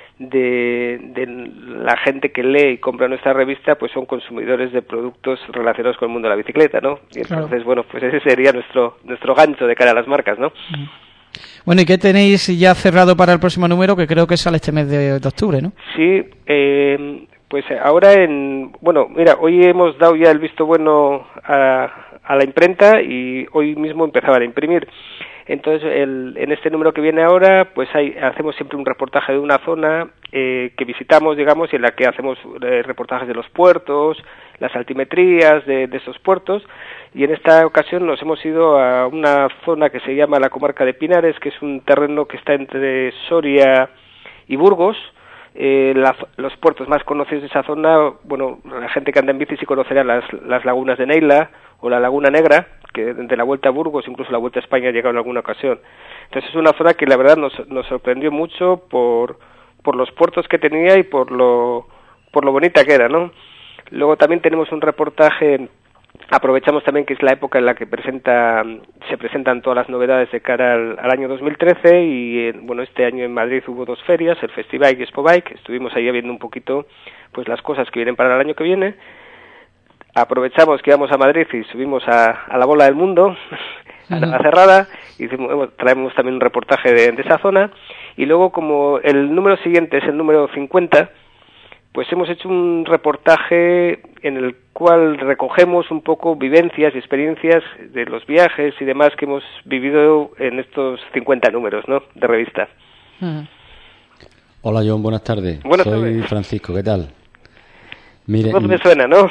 la gente que lee y compra nuestra revista pues son consumidores de productos relacionados con el mundo de la bicicleta, ¿no? Y entonces, claro, bueno, pues ese sería nuestro gancho de cara a las marcas, ¿no? Bueno, ¿y qué tenéis ya cerrado para el próximo número, que creo que sale este mes de octubre, ¿no? Sí, pues ahora bueno, mira, hoy hemos dado ya el visto bueno a la imprenta y hoy mismo empezaban a imprimir. Entonces, en este número que viene ahora, pues hacemos siempre un reportaje de una zona que visitamos, digamos, y en la que hacemos reportajes de los puertos, las altimetrías de esos puertos, y en esta ocasión nos hemos ido a una zona que se llama la comarca de Pinares, que es un terreno que está entre Soria y Burgos. Los puertos más conocidos de esa zona, bueno, la gente que anda en bici sí conocerá las lagunas de Neila o la Laguna Negra, que de la Vuelta a Burgos, incluso la Vuelta a España ha llegado en alguna ocasión. Entonces es una zona que la verdad nos sorprendió mucho por los puertos que tenía y por lo bonita que era, ¿no? Luego también tenemos un reportaje, aprovechamos también que es la época en la que se presentan todas las novedades de cara al año 2013 y bueno, este año en Madrid hubo 2 ferias, el Festibike y Expo Bike, estuvimos ahí viendo un poquito pues las cosas que vienen para el año que viene. Aprovechamos que íbamos a Madrid y subimos a la bola del mundo, a la cerrada, y traemos también un reportaje de esa zona, y luego como el número siguiente es el número 50, pues hemos hecho un reportaje en el cual recogemos un poco vivencias y experiencias de los viajes y demás que hemos vivido en estos 50 números, ¿no?, de revista. Hola John, buenas tardes. Soy Francisco, ¿qué tal? Mire, no me suena, ¿no?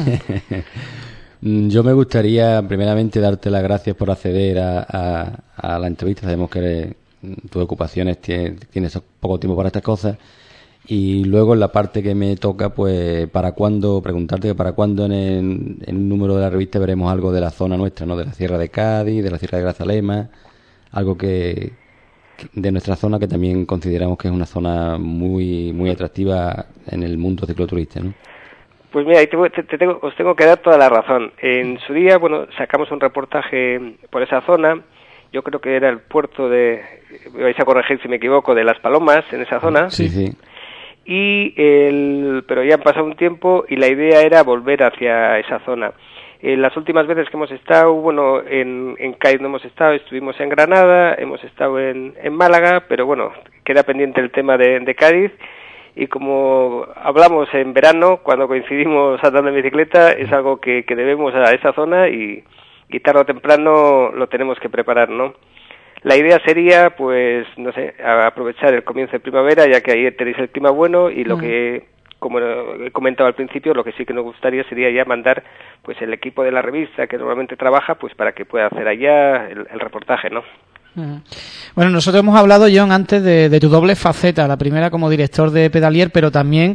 Yo me gustaría primeramente darte las gracias por acceder a la entrevista. Sabemos que tus ocupaciones tienes poco tiempo para estas cosas. Y luego en la parte que me toca, pues preguntarte que para cuándo en un número de la revista veremos algo de la zona nuestra, ¿no? De la Sierra de Cádiz, de la Sierra de Grazalema, algo que de nuestra zona que también consideramos que es una zona muy muy atractiva en el mundo cicloturista, ¿no? Pues mira, os tengo que dar toda la razón. En su día, bueno, sacamos un reportaje por esa zona. Yo creo que era el puerto me vais a corregir si me equivoco, de Las Palomas, en esa zona. Sí, sí. Pero ya han pasado un tiempo y la idea era volver hacia esa zona. Las últimas veces que hemos estado, bueno, en Cádiz no hemos estado, estuvimos en Granada, hemos estado en Málaga, pero bueno, queda pendiente el tema de Cádiz. Y como hablamos en verano, cuando coincidimos andando en bicicleta, es algo que debemos a esa zona y y tarde o temprano lo tenemos que preparar, ¿no? La idea sería, pues, no sé, aprovechar el comienzo de primavera, ya que ahí tenéis el clima bueno, y lo que, como he comentado al principio, lo que sí que nos gustaría sería ya mandar, pues, el equipo de la revista que normalmente trabaja, pues, para que pueda hacer allá el reportaje, ¿no? Bueno, nosotros hemos hablado, John, antes de tu doble faceta, la primera como director de Pedalier, pero también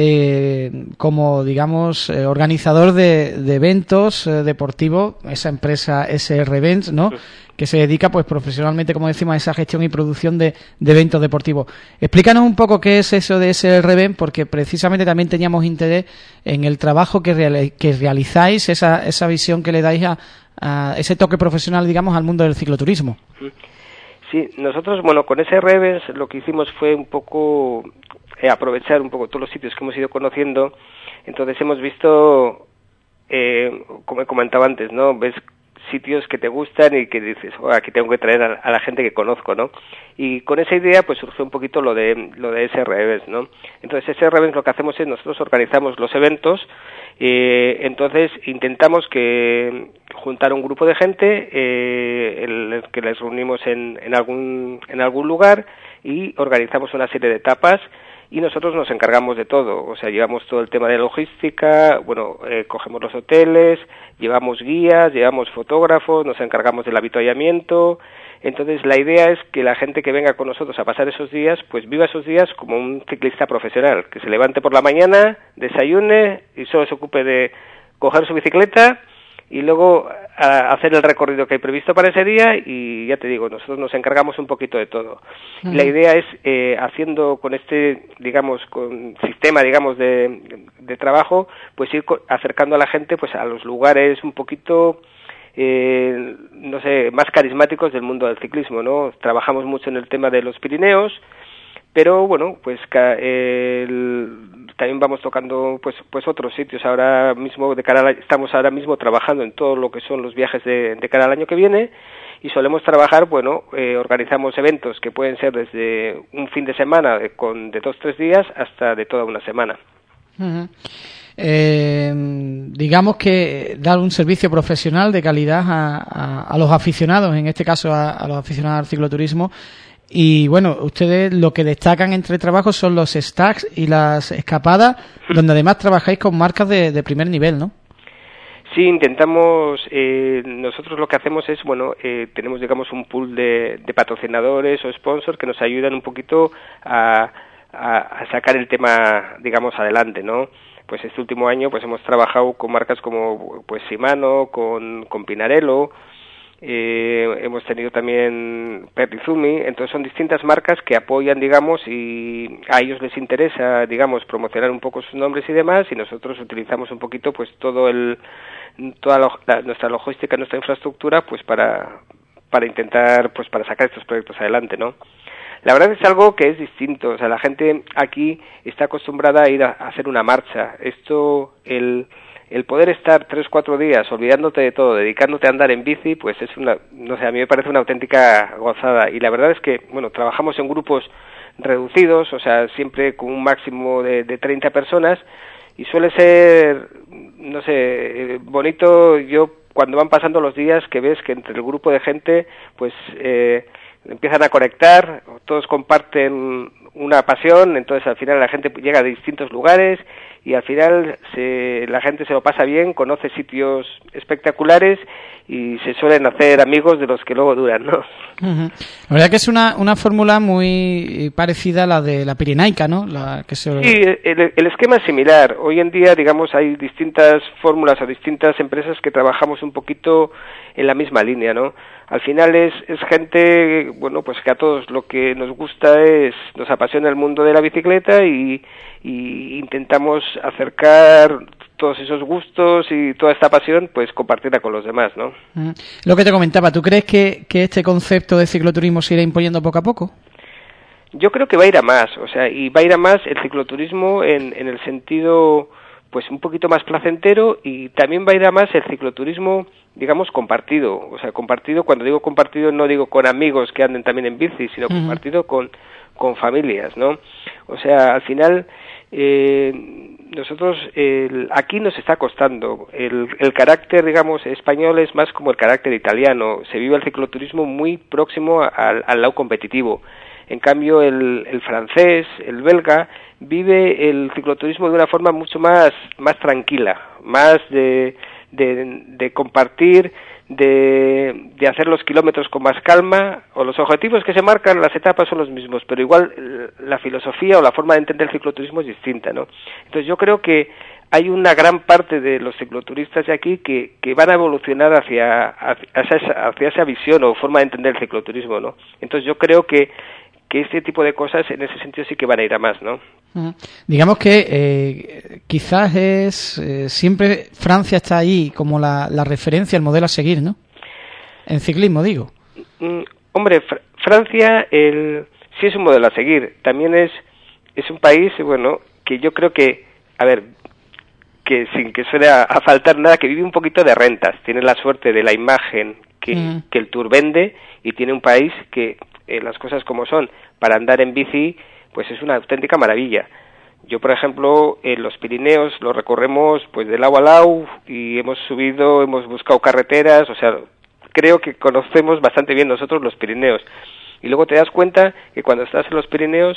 como, digamos, organizador de eventos deportivos, esa empresa SR Events, ¿no?, que se dedica, pues, profesionalmente, como decimos, a esa gestión y producción de eventos deportivos. Explícanos un poco qué es eso de SR Events, porque precisamente también teníamos interés en el trabajo que realizáis, esa visión que le dais a ese toque profesional, digamos, al mundo del cicloturismo. Sí, nosotros, bueno, con SR Events lo que hicimos fue un poco aprovechar un poco todos los sitios que hemos ido conociendo. Entonces hemos visto, como he comentado antes, ¿no?, ves sitios que te gustan y que dices, aquí tengo que traer a la gente que conozco, ¿no? Y con esa idea pues surgió un poquito lo de SR Events, ¿no? Entonces SR Events lo que hacemos es nosotros organizamos los eventos, entonces intentamos que juntar un grupo de gente que les reunimos en algún lugar y organizamos una serie de etapas. Y nosotros nos encargamos de todo, o sea, llevamos todo el tema de logística, bueno, cogemos los hoteles, llevamos guías, llevamos fotógrafos, nos encargamos del avituallamiento. Entonces la idea es que la gente que venga con nosotros a pasar esos días, pues viva esos días como un ciclista profesional, que se levante por la mañana, desayune y solo se ocupe de coger su bicicleta y luego hacer el recorrido que hay previsto para ese día, y ya te digo, nosotros nos encargamos un poquito de todo. La idea es, haciendo con este, digamos, con sistema, digamos, de trabajo, pues ir acercando a la gente, pues, a los lugares un poquito, no sé, más carismáticos del mundo del ciclismo, ¿no? Trabajamos mucho en el tema de los Pirineos, pero bueno, pues también vamos tocando pues otros sitios. Ahora mismo estamos ahora mismo trabajando en todo lo que son los viajes de cara al año que viene, y solemos trabajar, bueno, organizamos eventos que pueden ser desde un fin de semana de 2-3 días hasta de toda una semana. Digamos que dar un servicio profesional de calidad a los aficionados, en este caso a los aficionados al cicloturismo. Y bueno, ustedes lo que destacan entre trabajos son los stacks y las escapadas, donde además trabajáis con marcas de primer nivel, ¿no? Sí, intentamos, nosotros lo que hacemos es, bueno, tenemos, digamos, un pool de patrocinadores o sponsors que nos ayudan un poquito a sacar el tema, digamos, adelante, ¿no? Pues este último año pues hemos trabajado con marcas como pues Shimano, con Pinarello, hemos tenido también Perrizumi. Entonces son distintas marcas que apoyan, digamos, y a ellos les interesa, digamos, promocionar un poco sus nombres y demás, y nosotros utilizamos un poquito pues toda nuestra logística, nuestra infraestructura, pues para intentar, pues para sacar estos proyectos adelante, ¿no? La verdad es algo que es distinto, o sea, la gente aquí está acostumbrada a ir a hacer una marcha. Esto, el poder estar 3-4 días olvidándote de todo, dedicándote a andar en bici, pues es no sé, a mí me parece una auténtica gozada. Y la verdad es que, bueno, trabajamos en grupos reducidos, o sea, siempre con un máximo de 30 personas, y suele ser, no sé, bonito. Yo, cuando van pasando los días, que ves que entre el grupo de gente, pues empiezan a conectar, todos comparten una pasión, entonces al final la gente llega de distintos lugares y al final la gente se lo pasa bien, conoce sitios espectaculares y se suelen hacer amigos de los que luego duran, ¿no? La verdad que es una fórmula muy parecida a la de la Pirenaica, ¿no? Sí, el esquema es similar. Hoy en día, digamos, hay distintas fórmulas o distintas empresas que trabajamos un poquito en la misma línea, ¿no? Al final es gente, bueno, pues que a todos lo que nos gusta nos apasiona el mundo de la bicicleta y intentamos acercar todos esos gustos y toda esta pasión, pues compartirla con los demás, ¿no? Lo que te comentaba, ¿tú crees que este concepto de cicloturismo se irá imponiendo poco a poco? Yo creo que va a ir a más, o sea, y va a ir a más el cicloturismo en el sentido, pues un poquito más placentero, y también va a ir a más el cicloturismo, digamos, compartido. O sea, compartido, cuando digo compartido no digo con amigos que anden también en bici, sino compartido con con familias, ¿no? O sea, al final nosotros aquí nos está costando el carácter, digamos, español es más como el carácter italiano. Se vive el cicloturismo muy próximo al lado competitivo. En cambio, el francés, el belga, vive el cicloturismo de una forma mucho más tranquila, más de compartir, de hacer los kilómetros con más calma, o los objetivos que se marcan, las etapas son los mismos, pero igual la filosofía o la forma de entender el cicloturismo es distinta, ¿no? Entonces yo creo que hay una gran parte de los cicloturistas de aquí que van a evolucionar hacia esa visión o forma de entender el cicloturismo, ¿no? Entonces yo creo que este tipo de cosas en ese sentido sí que van a ir a más, ¿no? Digamos que quizás siempre Francia está ahí como la referencia, el modelo a seguir, ¿no? En ciclismo, digo. Hombre, Francia sí es un modelo a seguir. También es un país, bueno, que yo creo que, a ver, que sin que suene a faltar nada, que vive un poquito de rentas. Tiene la suerte de la imagen que el Tour vende, y tiene un país que las cosas como son, para andar en bici, pues es una auténtica maravilla. Yo, por ejemplo, en los Pirineos lo recorremos pues de lado a lado, y hemos buscado carreteras, o sea, creo que conocemos bastante bien nosotros los Pirineos. Y luego te das cuenta que cuando estás en los Pirineos,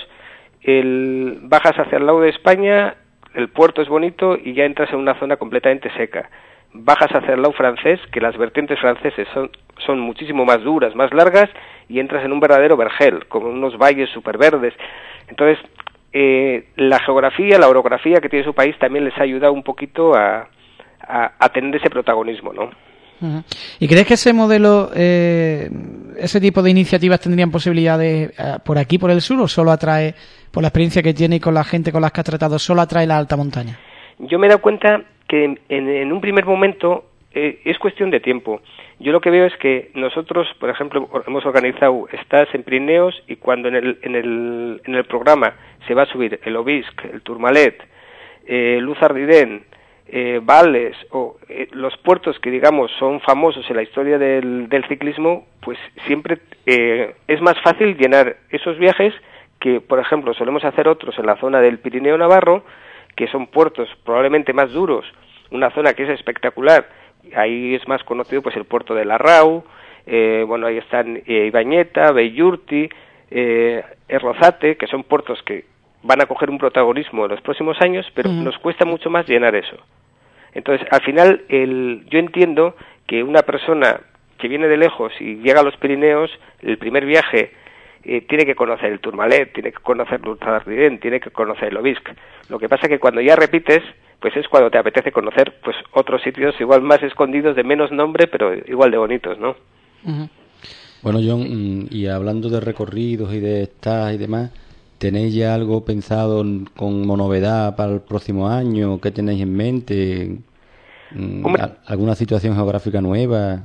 bajas hacia el lado de España, el puerto es bonito y ya entras en una zona completamente seca. Bajas hacia el lado francés, que las vertientes franceses son muchísimo más duras, más largas, y entras en un verdadero vergel, con unos valles súper verdes. Entonces, la geografía, la orografía que tiene su país también les ha ayudado un poquito a tener ese protagonismo, ¿no? ¿Y crees que ese modelo, ese tipo de iniciativas tendrían posibilidades por aquí, por el sur, o solo atrae, por la experiencia que tiene y con la gente con las que ha tratado, solo atrae la alta montaña? Yo me he dado cuenta que en un primer momento es cuestión de tiempo. Yo lo que veo es que nosotros, por ejemplo, hemos organizado Estás en Pirineos, y cuando en el programa se va a subir el Obisque, el Tourmalet, Luz Ardiden, Vales, o los puertos que digamos son famosos en la historia del ciclismo, pues siempre es más fácil llenar esos viajes que, por ejemplo, solemos hacer otros en la zona del Pirineo Navarro, que son puertos probablemente más duros, una zona que es espectacular. Ahí es más conocido pues el puerto de Larrau, bueno, ahí están Ibañeta, Bellurti, Errozate, que son puertos que van a coger un protagonismo en los próximos años, pero nos cuesta mucho más llenar eso. Entonces, al final, yo entiendo que una persona que viene de lejos y llega a los Pirineos, el primer viaje tiene que conocer el Tourmalet, tiene que conocer Luz Ardiden, tiene que conocer el Obisque. Lo que pasa es que cuando ya repites, pues es cuando te apetece conocer pues otros sitios igual más escondidos, de menos nombre, pero igual de bonitos, ¿no? Bueno, John, y hablando de recorridos y de Estás y demás, ¿tenéis ya algo pensado como novedad para el próximo año? ¿Qué tenéis en mente? ¿Alguna situación geográfica nueva?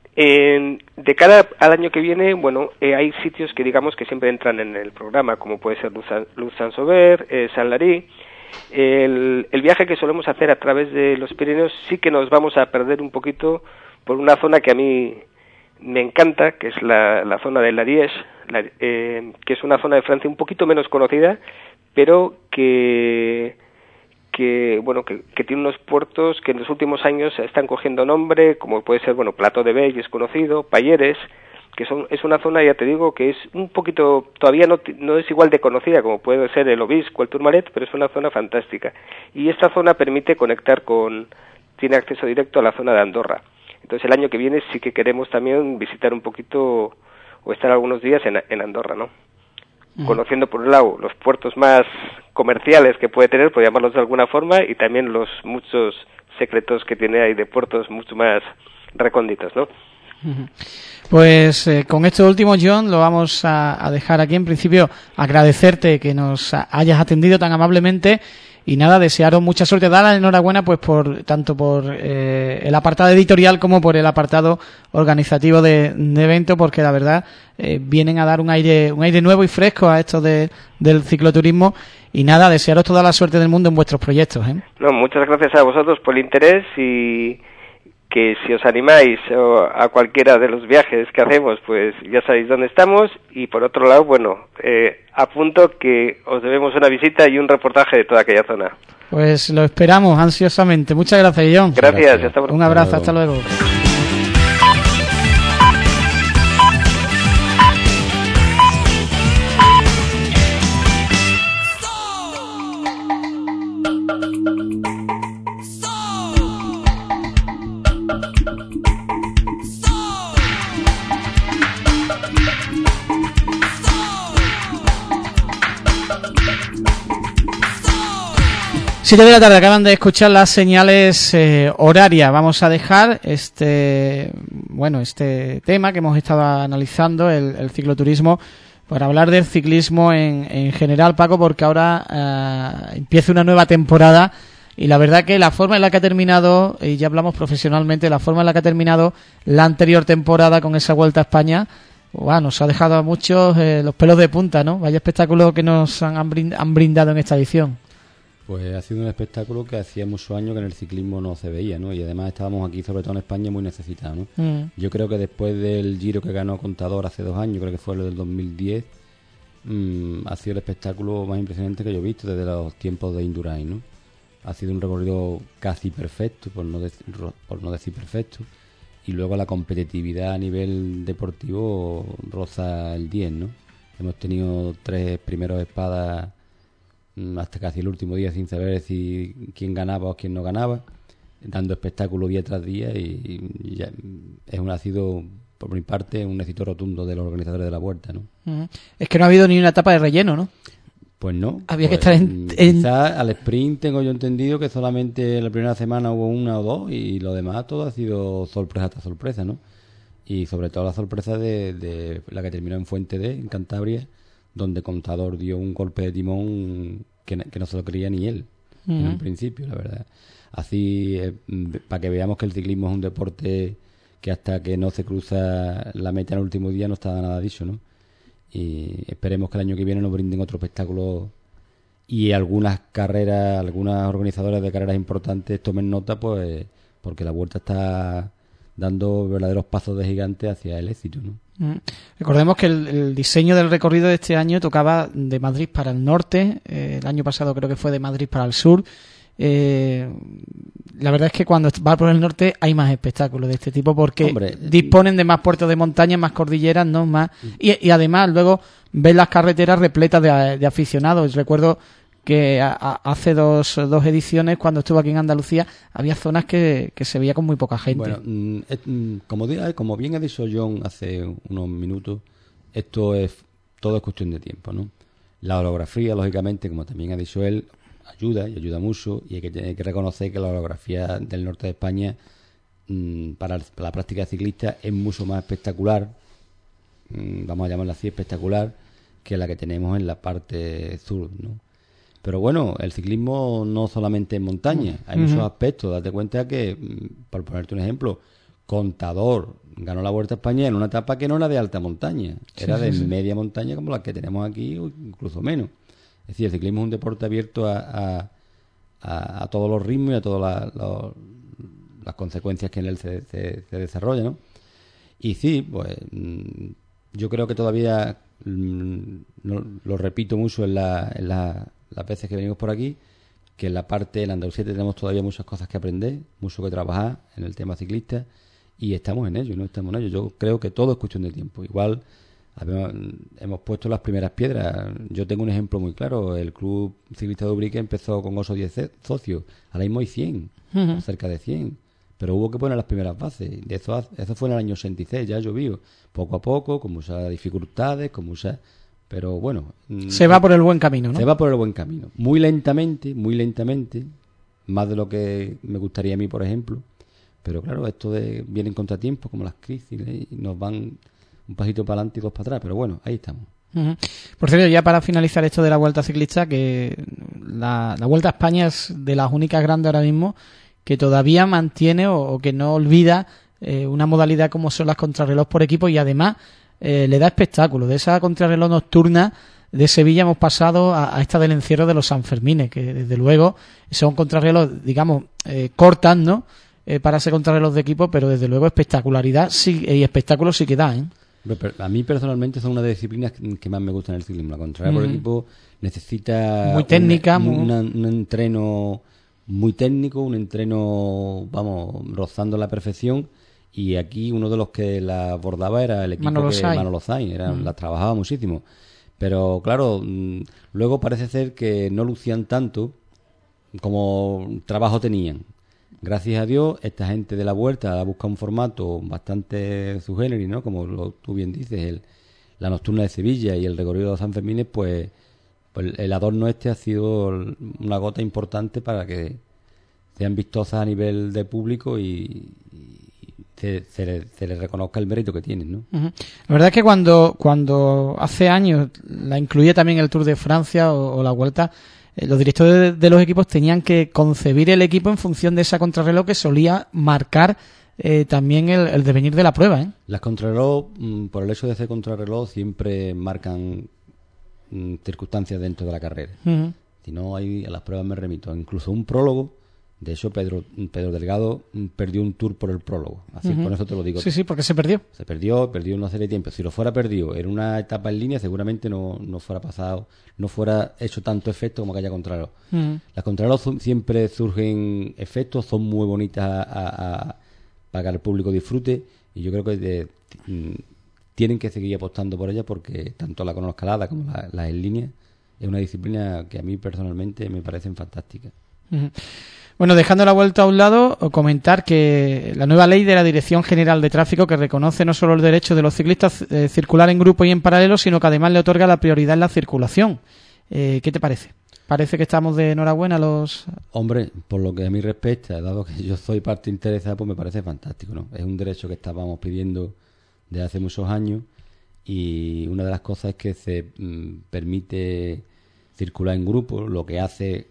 De cara al año que viene, bueno, hay sitios que digamos que siempre entran en el programa, como puede ser Luz Saint-Sauveur, Saint-Lary. El viaje que solemos hacer a través de los Pirineos sí que nos vamos a perder un poquito por una zona que a mí me encanta, que es la zona de l'Ariège, que es una zona de Francia un poquito menos conocida, pero que tiene unos puertos que en los últimos años están cogiendo nombre, como puede ser, bueno, Plateau de Belle es conocido, Payeres, es una zona, ya te digo, que es un poquito, todavía no es igual de conocida como puede ser el Obisque o el Tourmalet, pero es una zona fantástica. Y esta zona permite conectar tiene acceso directo a la zona de Andorra. Entonces el año que viene sí que queremos también visitar un poquito, o estar algunos días en Andorra, ¿no? Conociendo por un lado los puertos más comerciales que puede tener, por llamarlos de alguna forma, y también los muchos secretos que tiene ahí de puertos mucho más recónditos, ¿no? Pues con esto último, John, lo vamos a dejar aquí. En principio, agradecerte que nos hayas atendido tan amablemente, y nada, desearos mucha suerte. Dar la enhorabuena pues tanto por el apartado editorial como por el apartado organizativo de evento, porque la verdad vienen a dar un aire nuevo y fresco a esto del cicloturismo. Y nada, desearos toda la suerte del mundo en vuestros proyectos, ¿eh? No, muchas gracias a vosotros por el interés, que si os animáis a cualquiera de los viajes que hacemos, pues ya sabéis dónde estamos. Y por otro lado, bueno, apunto que os debemos una visita y un reportaje de toda aquella zona. Pues lo esperamos ansiosamente. Muchas gracias, John. Gracias. Hasta pronto. Un abrazo, hasta luego. Siete de la tarde, acaban de escuchar las señales horarias. Vamos a dejar este tema que hemos estado analizando, el cicloturismo, para hablar del ciclismo en general, Paco, porque ahora empieza una nueva temporada y la verdad que la forma en la que ha terminado, y ya hablamos profesionalmente, la forma en la que ha terminado la anterior temporada con esa Vuelta a España, nos ha dejado a muchos los pelos de punta, ¿no? Vaya espectáculo que nos han brindado en esta edición. Pues ha sido un espectáculo que hacía muchos años que en el ciclismo no se veía, ¿no? Y además estábamos aquí, sobre todo en España, muy necesitados, ¿no? Yo creo que después del Giro que ganó Contador hace 2 años, creo que fue el del 2010, ha sido el espectáculo más impresionante que yo he visto desde los tiempos de Indurain, ¿no? Ha sido un recorrido casi perfecto, por no decir perfecto, y luego la competitividad a nivel deportivo roza el 10, ¿no? Hemos tenido 3 primeros espadas hasta casi el último día sin saber si quién ganaba o quién no ganaba, dando espectáculo día tras día, y ya ha sido, por mi parte, un éxito rotundo de los organizadores de la Vuelta, ¿no? Es que no ha habido ni una etapa de relleno, ¿no? Pues no. Había que estar quizás al sprint tengo yo entendido que solamente la primera semana hubo 1 o 2 y lo demás todo ha sido sorpresa tras sorpresa, ¿no? Y sobre todo la sorpresa de la que terminó en Fuente D, en Cantabria, donde Contador dio un golpe de timón que no se lo creía ni él en un principio, la verdad. Así, para que veamos que el ciclismo es un deporte que hasta que no se cruza la meta en el último día no está nada dicho, ¿no? Y esperemos que el año que viene nos brinden otro espectáculo y algunas organizadoras de carreras importantes tomen nota, pues porque la Vuelta está dando verdaderos pasos de gigante hacia el éxito, ¿no? Recordemos que el diseño del recorrido de este año tocaba de Madrid para el norte, el año pasado creo que fue de Madrid para el sur. La verdad es que cuando va por el norte hay más espectáculos de este tipo porque disponen de más puertos de montaña, más cordilleras, ¿no? Más y además luego ves las carreteras repletas de aficionados. Recuerdo que hace dos ediciones, cuando estuve aquí en Andalucía, había zonas que se veía con muy poca gente. Bueno, como bien ha dicho John hace unos minutos, todo es cuestión de tiempo, ¿no? La orografía, lógicamente, como también ha dicho él, ayuda mucho, y hay que reconocer que la orografía del norte de España para la práctica ciclista es mucho más espectacular, vamos a llamarla así, espectacular, que la que tenemos en la parte sur, ¿no? Pero bueno, el ciclismo no solamente en montaña, hay muchos aspectos. Date cuenta que, por ponerte un ejemplo, Contador ganó la Vuelta a España en una etapa que no era de alta montaña, era de media montaña como la que tenemos aquí, o incluso menos. Es decir, el ciclismo es un deporte abierto a todos los ritmos y a todas las consecuencias que en él se desarrollan, ¿no? Y sí, pues yo creo que todavía, lo repito mucho en las veces que venimos por aquí, que en la parte del Andalucía tenemos todavía muchas cosas que aprender, mucho que trabajar en el tema ciclista, y estamos en ello, ¿no? Estamos en ello. Yo creo que todo es cuestión de tiempo. Igual hemos puesto las primeras piedras. Yo tengo un ejemplo muy claro. El Club Ciclista de Ubrique empezó con 8 o 10 socios. Ahora mismo hay 100, cerca de 100. Pero hubo que poner las primeras bases. Eso fue en el año 86, ya llovió. Poco a poco, con muchas dificultades, pero bueno. Se va por el buen camino, ¿no? Se va por el buen camino. Muy lentamente, más de lo que me gustaría a mí, por ejemplo. Pero claro, vienen contratiempos como las crisis, y nos van un pasito para adelante y 2 para atrás, pero bueno, ahí estamos. Por cierto, ya para finalizar esto de la Vuelta Ciclista, que la Vuelta a España es de las únicas grandes ahora mismo que todavía mantiene o que no olvida una modalidad como son las contrarreloj por equipo, y además le da espectáculo. De esa contrarreloj nocturna de Sevilla hemos pasado a esta del encierro de los Sanfermines, que desde luego son contrarreloj, digamos, cortas, ¿no? para ese contrarreloj de equipo, pero desde luego espectacularidad sí, y espectáculo sí que da, ¿eh? A mí personalmente son una de las disciplinas que más me gustan en el ciclismo. La contrarreloj por equipo necesita muy técnica, un entreno muy técnico, un entreno, rozando la perfección. Y aquí uno de los que la abordaba era el equipo Manolo Sainz, la trabajaba muchísimo. Pero claro, luego parece ser que no lucían tanto como trabajo tenían. Gracias a Dios, esta gente de la Vuelta ha buscado un formato bastante subgénero, ¿no? Como tú bien dices, la nocturna de Sevilla y el recorrido de San Fermín, pues el adorno ha sido una gota importante para que sean vistosas a nivel de público y se les reconozca el mérito que tienen, ¿no? La verdad es que cuando hace años la incluía también el Tour de Francia o la Vuelta, los directores de los equipos tenían que concebir el equipo en función de esa contrarreloj que solía marcar también el devenir de la prueba, ¿eh? Las contrarreloj, por el hecho de ser contrarreloj, siempre marcan circunstancias dentro de la carrera. Si no, a las pruebas me remito. Incluso un prólogo. De hecho, Pedro Delgado perdió un Tour por el prólogo. Así, con eso te lo digo. Sí, porque se perdió. Se perdió una serie de tiempo. Si lo fuera perdido en una etapa en línea, seguramente no fuera pasado, no fuera hecho tanto efecto como aquella contrarreloj. Las contrarreloj siempre surgen efectos, son muy bonitas para que el público disfrute, y yo creo que tienen que seguir apostando por ella, porque tanto la cronoescalada como las en línea es una disciplina que a mí personalmente me parecen fantásticas. Bueno, dejando la Vuelta a un lado, comentar que la nueva ley de la Dirección General de Tráfico, que reconoce no solo el derecho de los ciclistas circular en grupo y en paralelo, sino que además le otorga la prioridad en la circulación. ¿Qué te parece? ¿Parece que estamos de enhorabuena los...? Hombre, por lo que a mí respecta, dado que yo soy parte interesada, pues me parece fantástico, ¿no? Es un derecho que estábamos pidiendo desde hace muchos años, y una de las cosas es que se permite circular en grupo, lo que hace...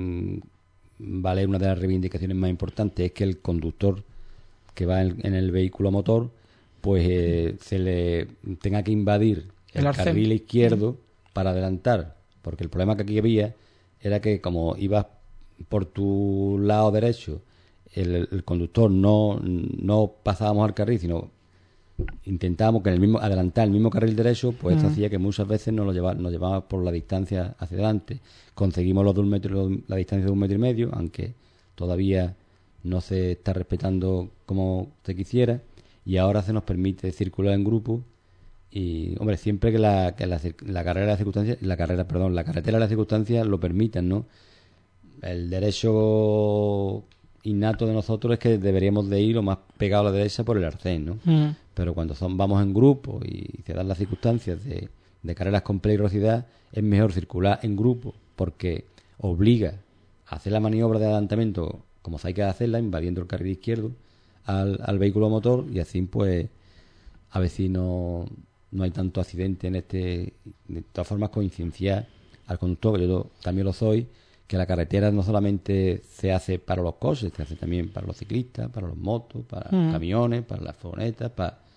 vale, una de las reivindicaciones más importantes es que el conductor que va en el vehículo motor, pues se le tenga que invadir el carril izquierdo para adelantar, porque el problema que aquí había era que como ibas por tu lado derecho, el conductor no pasábamos al carril, sino intentábamos que adelantar el mismo carril derecho, pues eso hacía que muchas veces nos llevaba por la distancia hacia adelante. Conseguimos la distancia de 1,5 metros, aunque todavía no se está respetando como se quisiera, y ahora se nos permite circular en grupo. Y hombre, siempre que la carretera de las circunstancias lo permitan, ¿no? El derecho innato de nosotros es que deberíamos de ir lo más pegado a la derecha por el arcén, ¿no? Pero cuando vamos en grupo y se dan las circunstancias de carreras con peligrosidad, es mejor circular en grupo, porque obliga a hacer la maniobra de adelantamiento como hay que hacerla, invadiendo el carril izquierdo al vehículo motor, y así pues a ver si no hay tanto accidente en de todas formas, concienciar al conductor, que yo también lo soy, que la carretera no solamente se hace para los coches, se hace también para los ciclistas, para los motos, para camiones, para las furgonetas,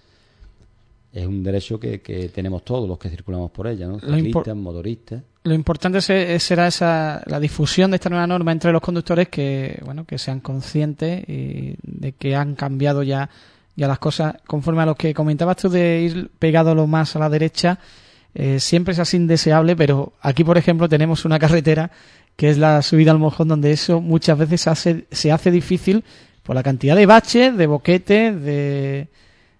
es un derecho que tenemos todos los que circulamos por ella, ¿no? Ciclistas, motoristas. Lo importante será la difusión de esta nueva norma entre los conductores, que sean conscientes de que han cambiado ya las cosas, conforme a lo que comentabas tú de ir pegado lo más a la derecha. Siempre es así indeseable, pero aquí, por ejemplo, tenemos una carretera que es la subida al Mojón, donde eso muchas veces se hace difícil por la cantidad de baches, de boquetes,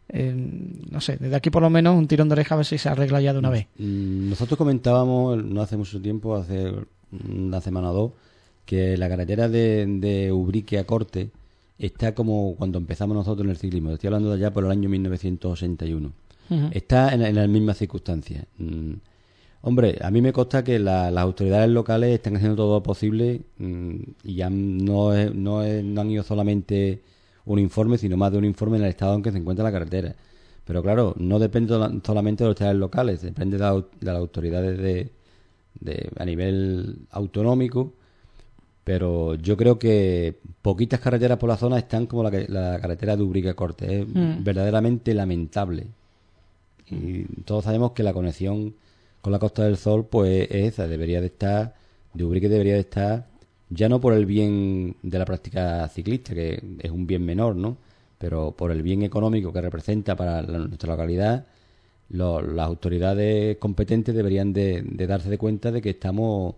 no sé, desde aquí por lo menos un tirón de oreja a ver si se arregla ya de una vez. Nosotros comentábamos no hace mucho tiempo, hace una semana o dos, que la carretera de Ubrique a Corte está como cuando empezamos nosotros en el ciclismo. Estoy hablando de allá por el año 1981. Está en las mismas circunstancias. Hombre, a mí me consta que las autoridades locales están haciendo todo lo posible, y ya no han ido solamente un informe, sino más de un informe en el estado en que se encuentra la carretera. Pero claro, no depende solamente de los autoridades locales, depende de las autoridades a nivel autonómico, pero yo creo que poquitas carreteras por la zona están como la carretera de Ubrique a Corte. Es verdaderamente lamentable. Y todos sabemos que la conexión con la Costa del Sol pues es esa, de Ubrique debería de estar ya no por el bien de la práctica ciclista, que es un bien menor, ¿no? Pero por el bien económico que representa para nuestra localidad, las autoridades competentes deberían de darse de cuenta de que estamos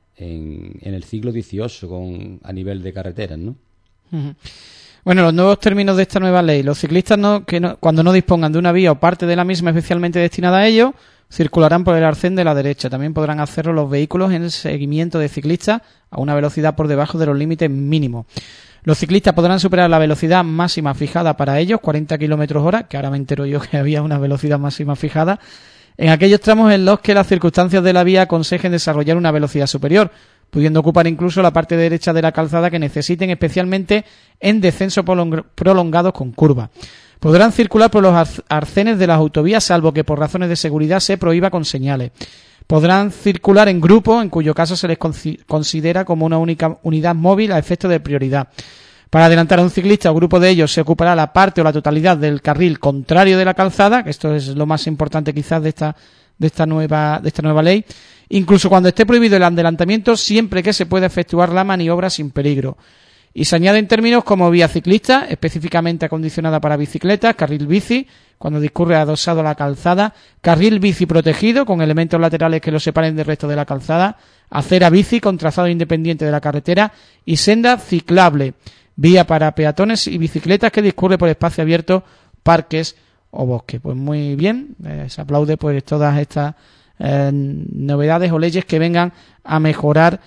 en el siglo XVIII a nivel de carreteras, ¿no? Uh-huh. Bueno, los nuevos términos de esta nueva ley. Los ciclistas cuando no dispongan de una vía o parte de la misma especialmente destinada a ello, circularán por el arcén de la derecha. También podrán hacerlo los vehículos en el seguimiento de ciclistas a una velocidad por debajo de los límites mínimos. Los ciclistas podrán superar la velocidad máxima fijada para ellos, 40 km/h, que ahora me entero yo que había una velocidad máxima fijada, en aquellos tramos en los que las circunstancias de la vía aconsejen desarrollar una velocidad superior, pudiendo ocupar incluso la parte derecha de la calzada que necesiten, especialmente en descensos prolongados con curva. Podrán circular por los arcenes de las autovías, salvo que por razones de seguridad se prohíba con señales. Podrán circular en grupo, en cuyo caso se les considera como una única unidad móvil a efecto de prioridad. Para adelantar a un ciclista o grupo de ellos se ocupará la parte o la totalidad del carril contrario de la calzada, que esto es lo más importante quizás de esta nueva ley, incluso cuando esté prohibido el adelantamiento, siempre que se pueda efectuar la maniobra sin peligro. Y se añaden términos como vía ciclista, específicamente acondicionada para bicicletas, carril bici, cuando discurre adosado a la calzada, carril bici protegido, con elementos laterales que lo separen del resto de la calzada, acera bici con trazado independiente de la carretera y senda ciclable, vía para peatones y bicicletas que discurre por espacio abierto, parques o bosque. Pues muy bien, se aplaude pues todas estas novedades o leyes que vengan a mejorar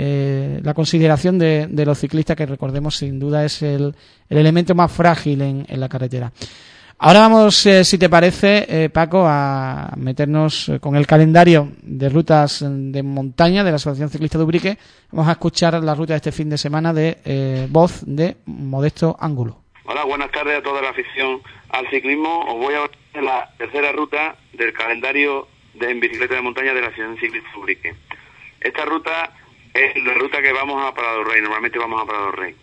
la consideración de los ciclistas, que recordemos sin duda es el elemento más frágil en la carretera. Ahora vamos, si te parece, Paco, a meternos con el calendario de rutas de montaña de la Asociación Ciclista de Ubrique. Vamos a escuchar la ruta de este fin de semana de voz de Modesto Ángulo. Hola, buenas tardes a toda la afición al ciclismo. Os voy a hablar de la tercera ruta del calendario en bicicleta de montaña de la Asociación Ciclista de Ubrique. Esta ruta es la ruta que vamos a Prado del Rey. Normalmente vamos a Prado del Rey.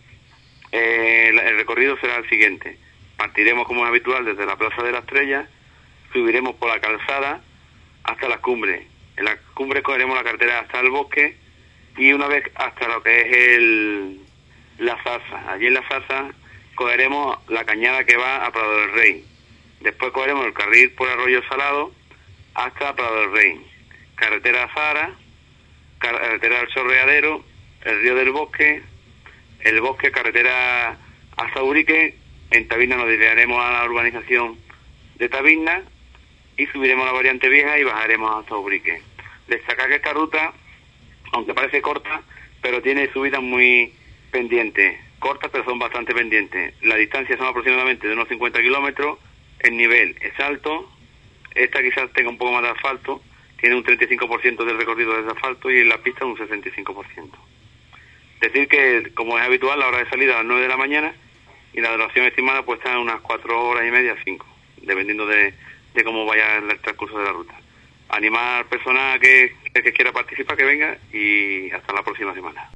El recorrido será el siguiente. Partiremos, como es habitual, desde la Plaza de la Estrella, subiremos por la calzada hasta las cumbres. En las cumbres cogeremos la carretera hasta el bosque y una vez hasta lo que es la Zarza. Allí en la Zarza cogeremos la cañada que va a Prado del Rey. Después cogeremos el carril por Arroyo Salado hasta Prado del Rey. Carretera Zara, carretera del Chorreadero, el Río del Bosque, el Bosque, carretera hasta Ubrique. En Taberna nos desviaremos a la urbanización de Taberna y subiremos la variante vieja y bajaremos hasta Ubrique. Destacar que esta ruta, aunque parece corta, pero tiene subidas muy pendientes. Cortas, pero son bastante pendientes. La distancia son aproximadamente de unos 50 kilómetros. El nivel es alto. Esta quizás tenga un poco más de asfalto. Tiene un 35% del recorrido de asfalto y en la pista un 65%. Decir que, como es habitual, la hora de salida a las 9 de la mañana y la duración estimada pues está en unas 4 horas y media, 5, dependiendo de cómo vaya el transcurso de la ruta. Animar personas que quiera participar, que venga, y hasta la próxima semana.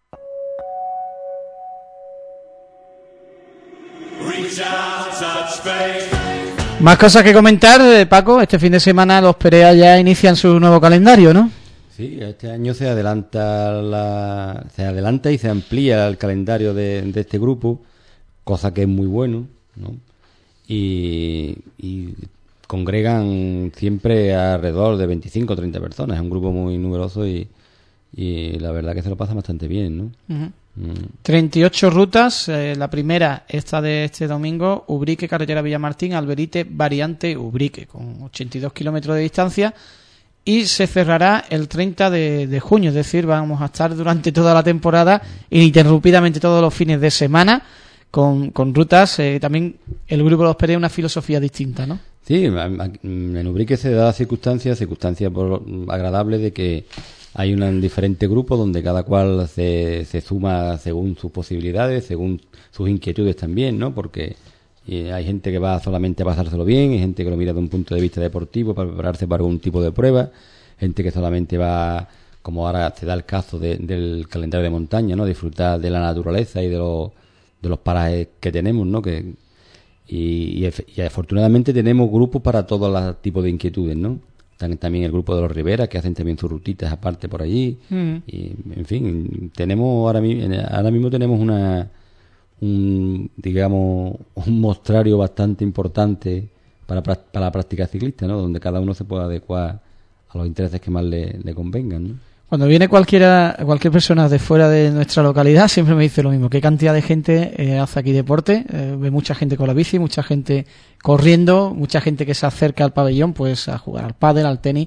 Más cosas que comentar, Paco. Este fin de semana los Perea ya inician su nuevo calendario, ¿no? Sí, este año se adelanta y se amplía el calendario de este grupo, cosa que es muy bueno, ¿no? Y congregan siempre alrededor de 25 o 30 personas. Es un grupo muy numeroso y la verdad que se lo pasa bastante bien, ¿no? Uh-huh. 38 rutas. La primera, esta de este domingo, Ubrique, carretera Villamartín, Alberite, variante Ubrique, con 82 kilómetros de distancia. Y se cerrará el 30 de junio, es decir, vamos a estar durante toda la temporada, ininterrumpidamente todos los fines de semana, con rutas. También el grupo Los Perea una filosofía distinta, ¿no? Sí, en Ubrique se da circunstancias agradables de que hay un diferente grupo donde cada cual se suma según sus posibilidades, según sus inquietudes también, ¿no? Porque hay gente que va solamente a pasárselo bien, hay gente que lo mira de un punto de vista deportivo para prepararse para algún tipo de prueba, gente que solamente va, como ahora se da el caso del calendario de montaña, ¿no? Disfrutar de la naturaleza y de los parajes que tenemos, ¿no? Y afortunadamente tenemos grupos para todos los tipos de inquietudes, ¿no? Están también el grupo de los Rivera, que hacen también sus rutitas aparte por allí. Y, en fin, tenemos ahora mismo tenemos un mostrario bastante importante para la práctica ciclista, ¿no? Donde cada uno se puede adecuar a los intereses que más le convengan, ¿no? Cuando viene cualquier persona de fuera de nuestra localidad, siempre me dice lo mismo. ¿Qué cantidad de gente hace aquí deporte? Ve mucha gente con la bici, mucha gente corriendo, mucha gente que se acerca al pabellón pues a jugar al pádel, al tenis.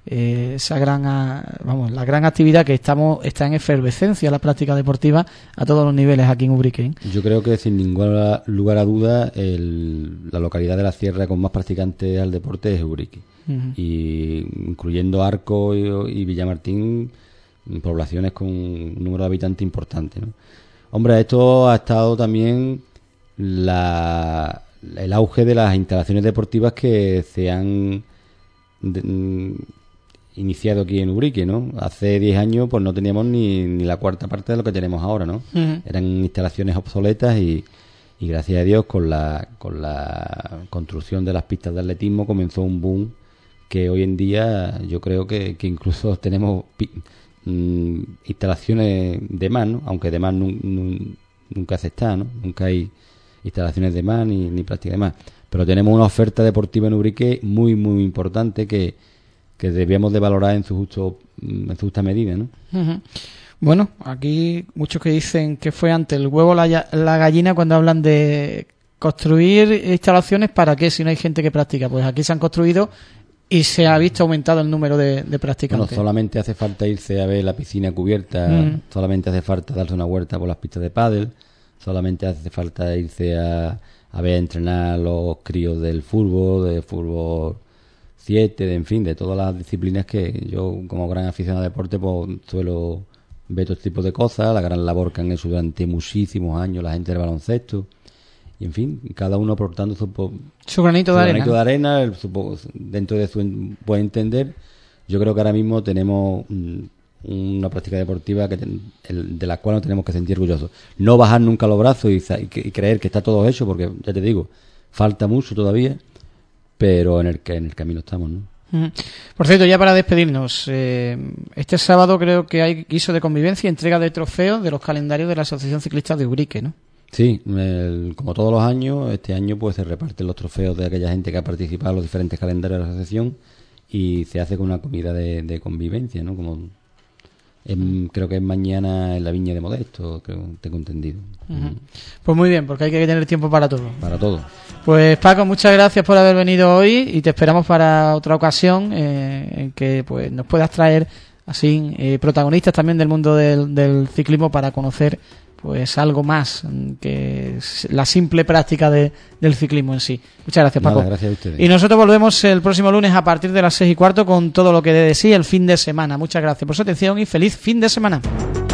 La gran actividad que está en efervescencia, la práctica deportiva a todos los niveles aquí en Ubrique, ¿eh? Yo creo que sin ningún lugar a duda la localidad de la Sierra con más practicantes al deporte es Ubrique. Y incluyendo Arco y Villamartín, poblaciones con un número de habitantes importante, ¿no? Hombre, esto ha estado también el auge de las instalaciones deportivas que se han iniciado aquí en Ubrique, ¿no? Hace 10 años pues no teníamos ni la cuarta parte de lo que tenemos ahora, ¿no? Eran instalaciones obsoletas y gracias a Dios con la construcción de las pistas de atletismo comenzó un boom que hoy en día yo creo que incluso tenemos instalaciones de más, ¿no? Aunque de más nunca se está, ¿no? Nunca hay instalaciones de más ni práctica de más. Pero tenemos una oferta deportiva en Ubrique muy, muy importante que debíamos de valorar en su justa medida, ¿no? Bueno, aquí muchos que dicen que fue antes el huevo la gallina cuando hablan de construir instalaciones. ¿Para qué? Si no hay gente que practica. Pues aquí se han construido y se ha visto aumentado el número de practicantes. Bueno, solamente hace falta irse a ver la piscina cubierta, solamente hace falta darse una vuelta por las pistas de pádel, solamente hace falta irse a ver entrenar los críos del fútbol 7, en fin, de todas las disciplinas que yo como gran aficionado al deporte pues suelo ver todo este tipo de cosas, la gran labor que han hecho durante muchísimos años la gente del baloncesto. Y en fin, cada uno aportando su granito de arena dentro de su buen entender. Yo creo que ahora mismo tenemos una práctica deportiva de la cual nos tenemos que sentir orgullosos. No bajar nunca los brazos y creer que está todo hecho, porque ya te digo, falta mucho todavía, pero en el camino estamos, ¿no? Por cierto, ya para despedirnos, este sábado creo que hay guiso de convivencia y entrega de trofeos de los calendarios de la Asociación Ciclista de Ubrique, ¿no? Sí, como todos los años, este año pues se reparten los trofeos de aquella gente que ha participado en los diferentes calendarios de la asociación y se hace con una comida de convivencia, ¿no? Creo que es mañana en la Viña de Modesto, tengo entendido. Pues muy bien, porque hay que tener tiempo para todo. Para todo. Pues Paco, muchas gracias por haber venido hoy y te esperamos para otra ocasión en que pues nos puedas traer así protagonistas también del mundo del ciclismo para conocer pues algo más que la simple práctica del ciclismo en sí. Muchas gracias, Paco. Nada, gracias a ustedes. Y nosotros volvemos el próximo lunes a partir de las 6:15 con todo lo que dé de sí el fin de semana. Muchas gracias por su atención y feliz fin de semana.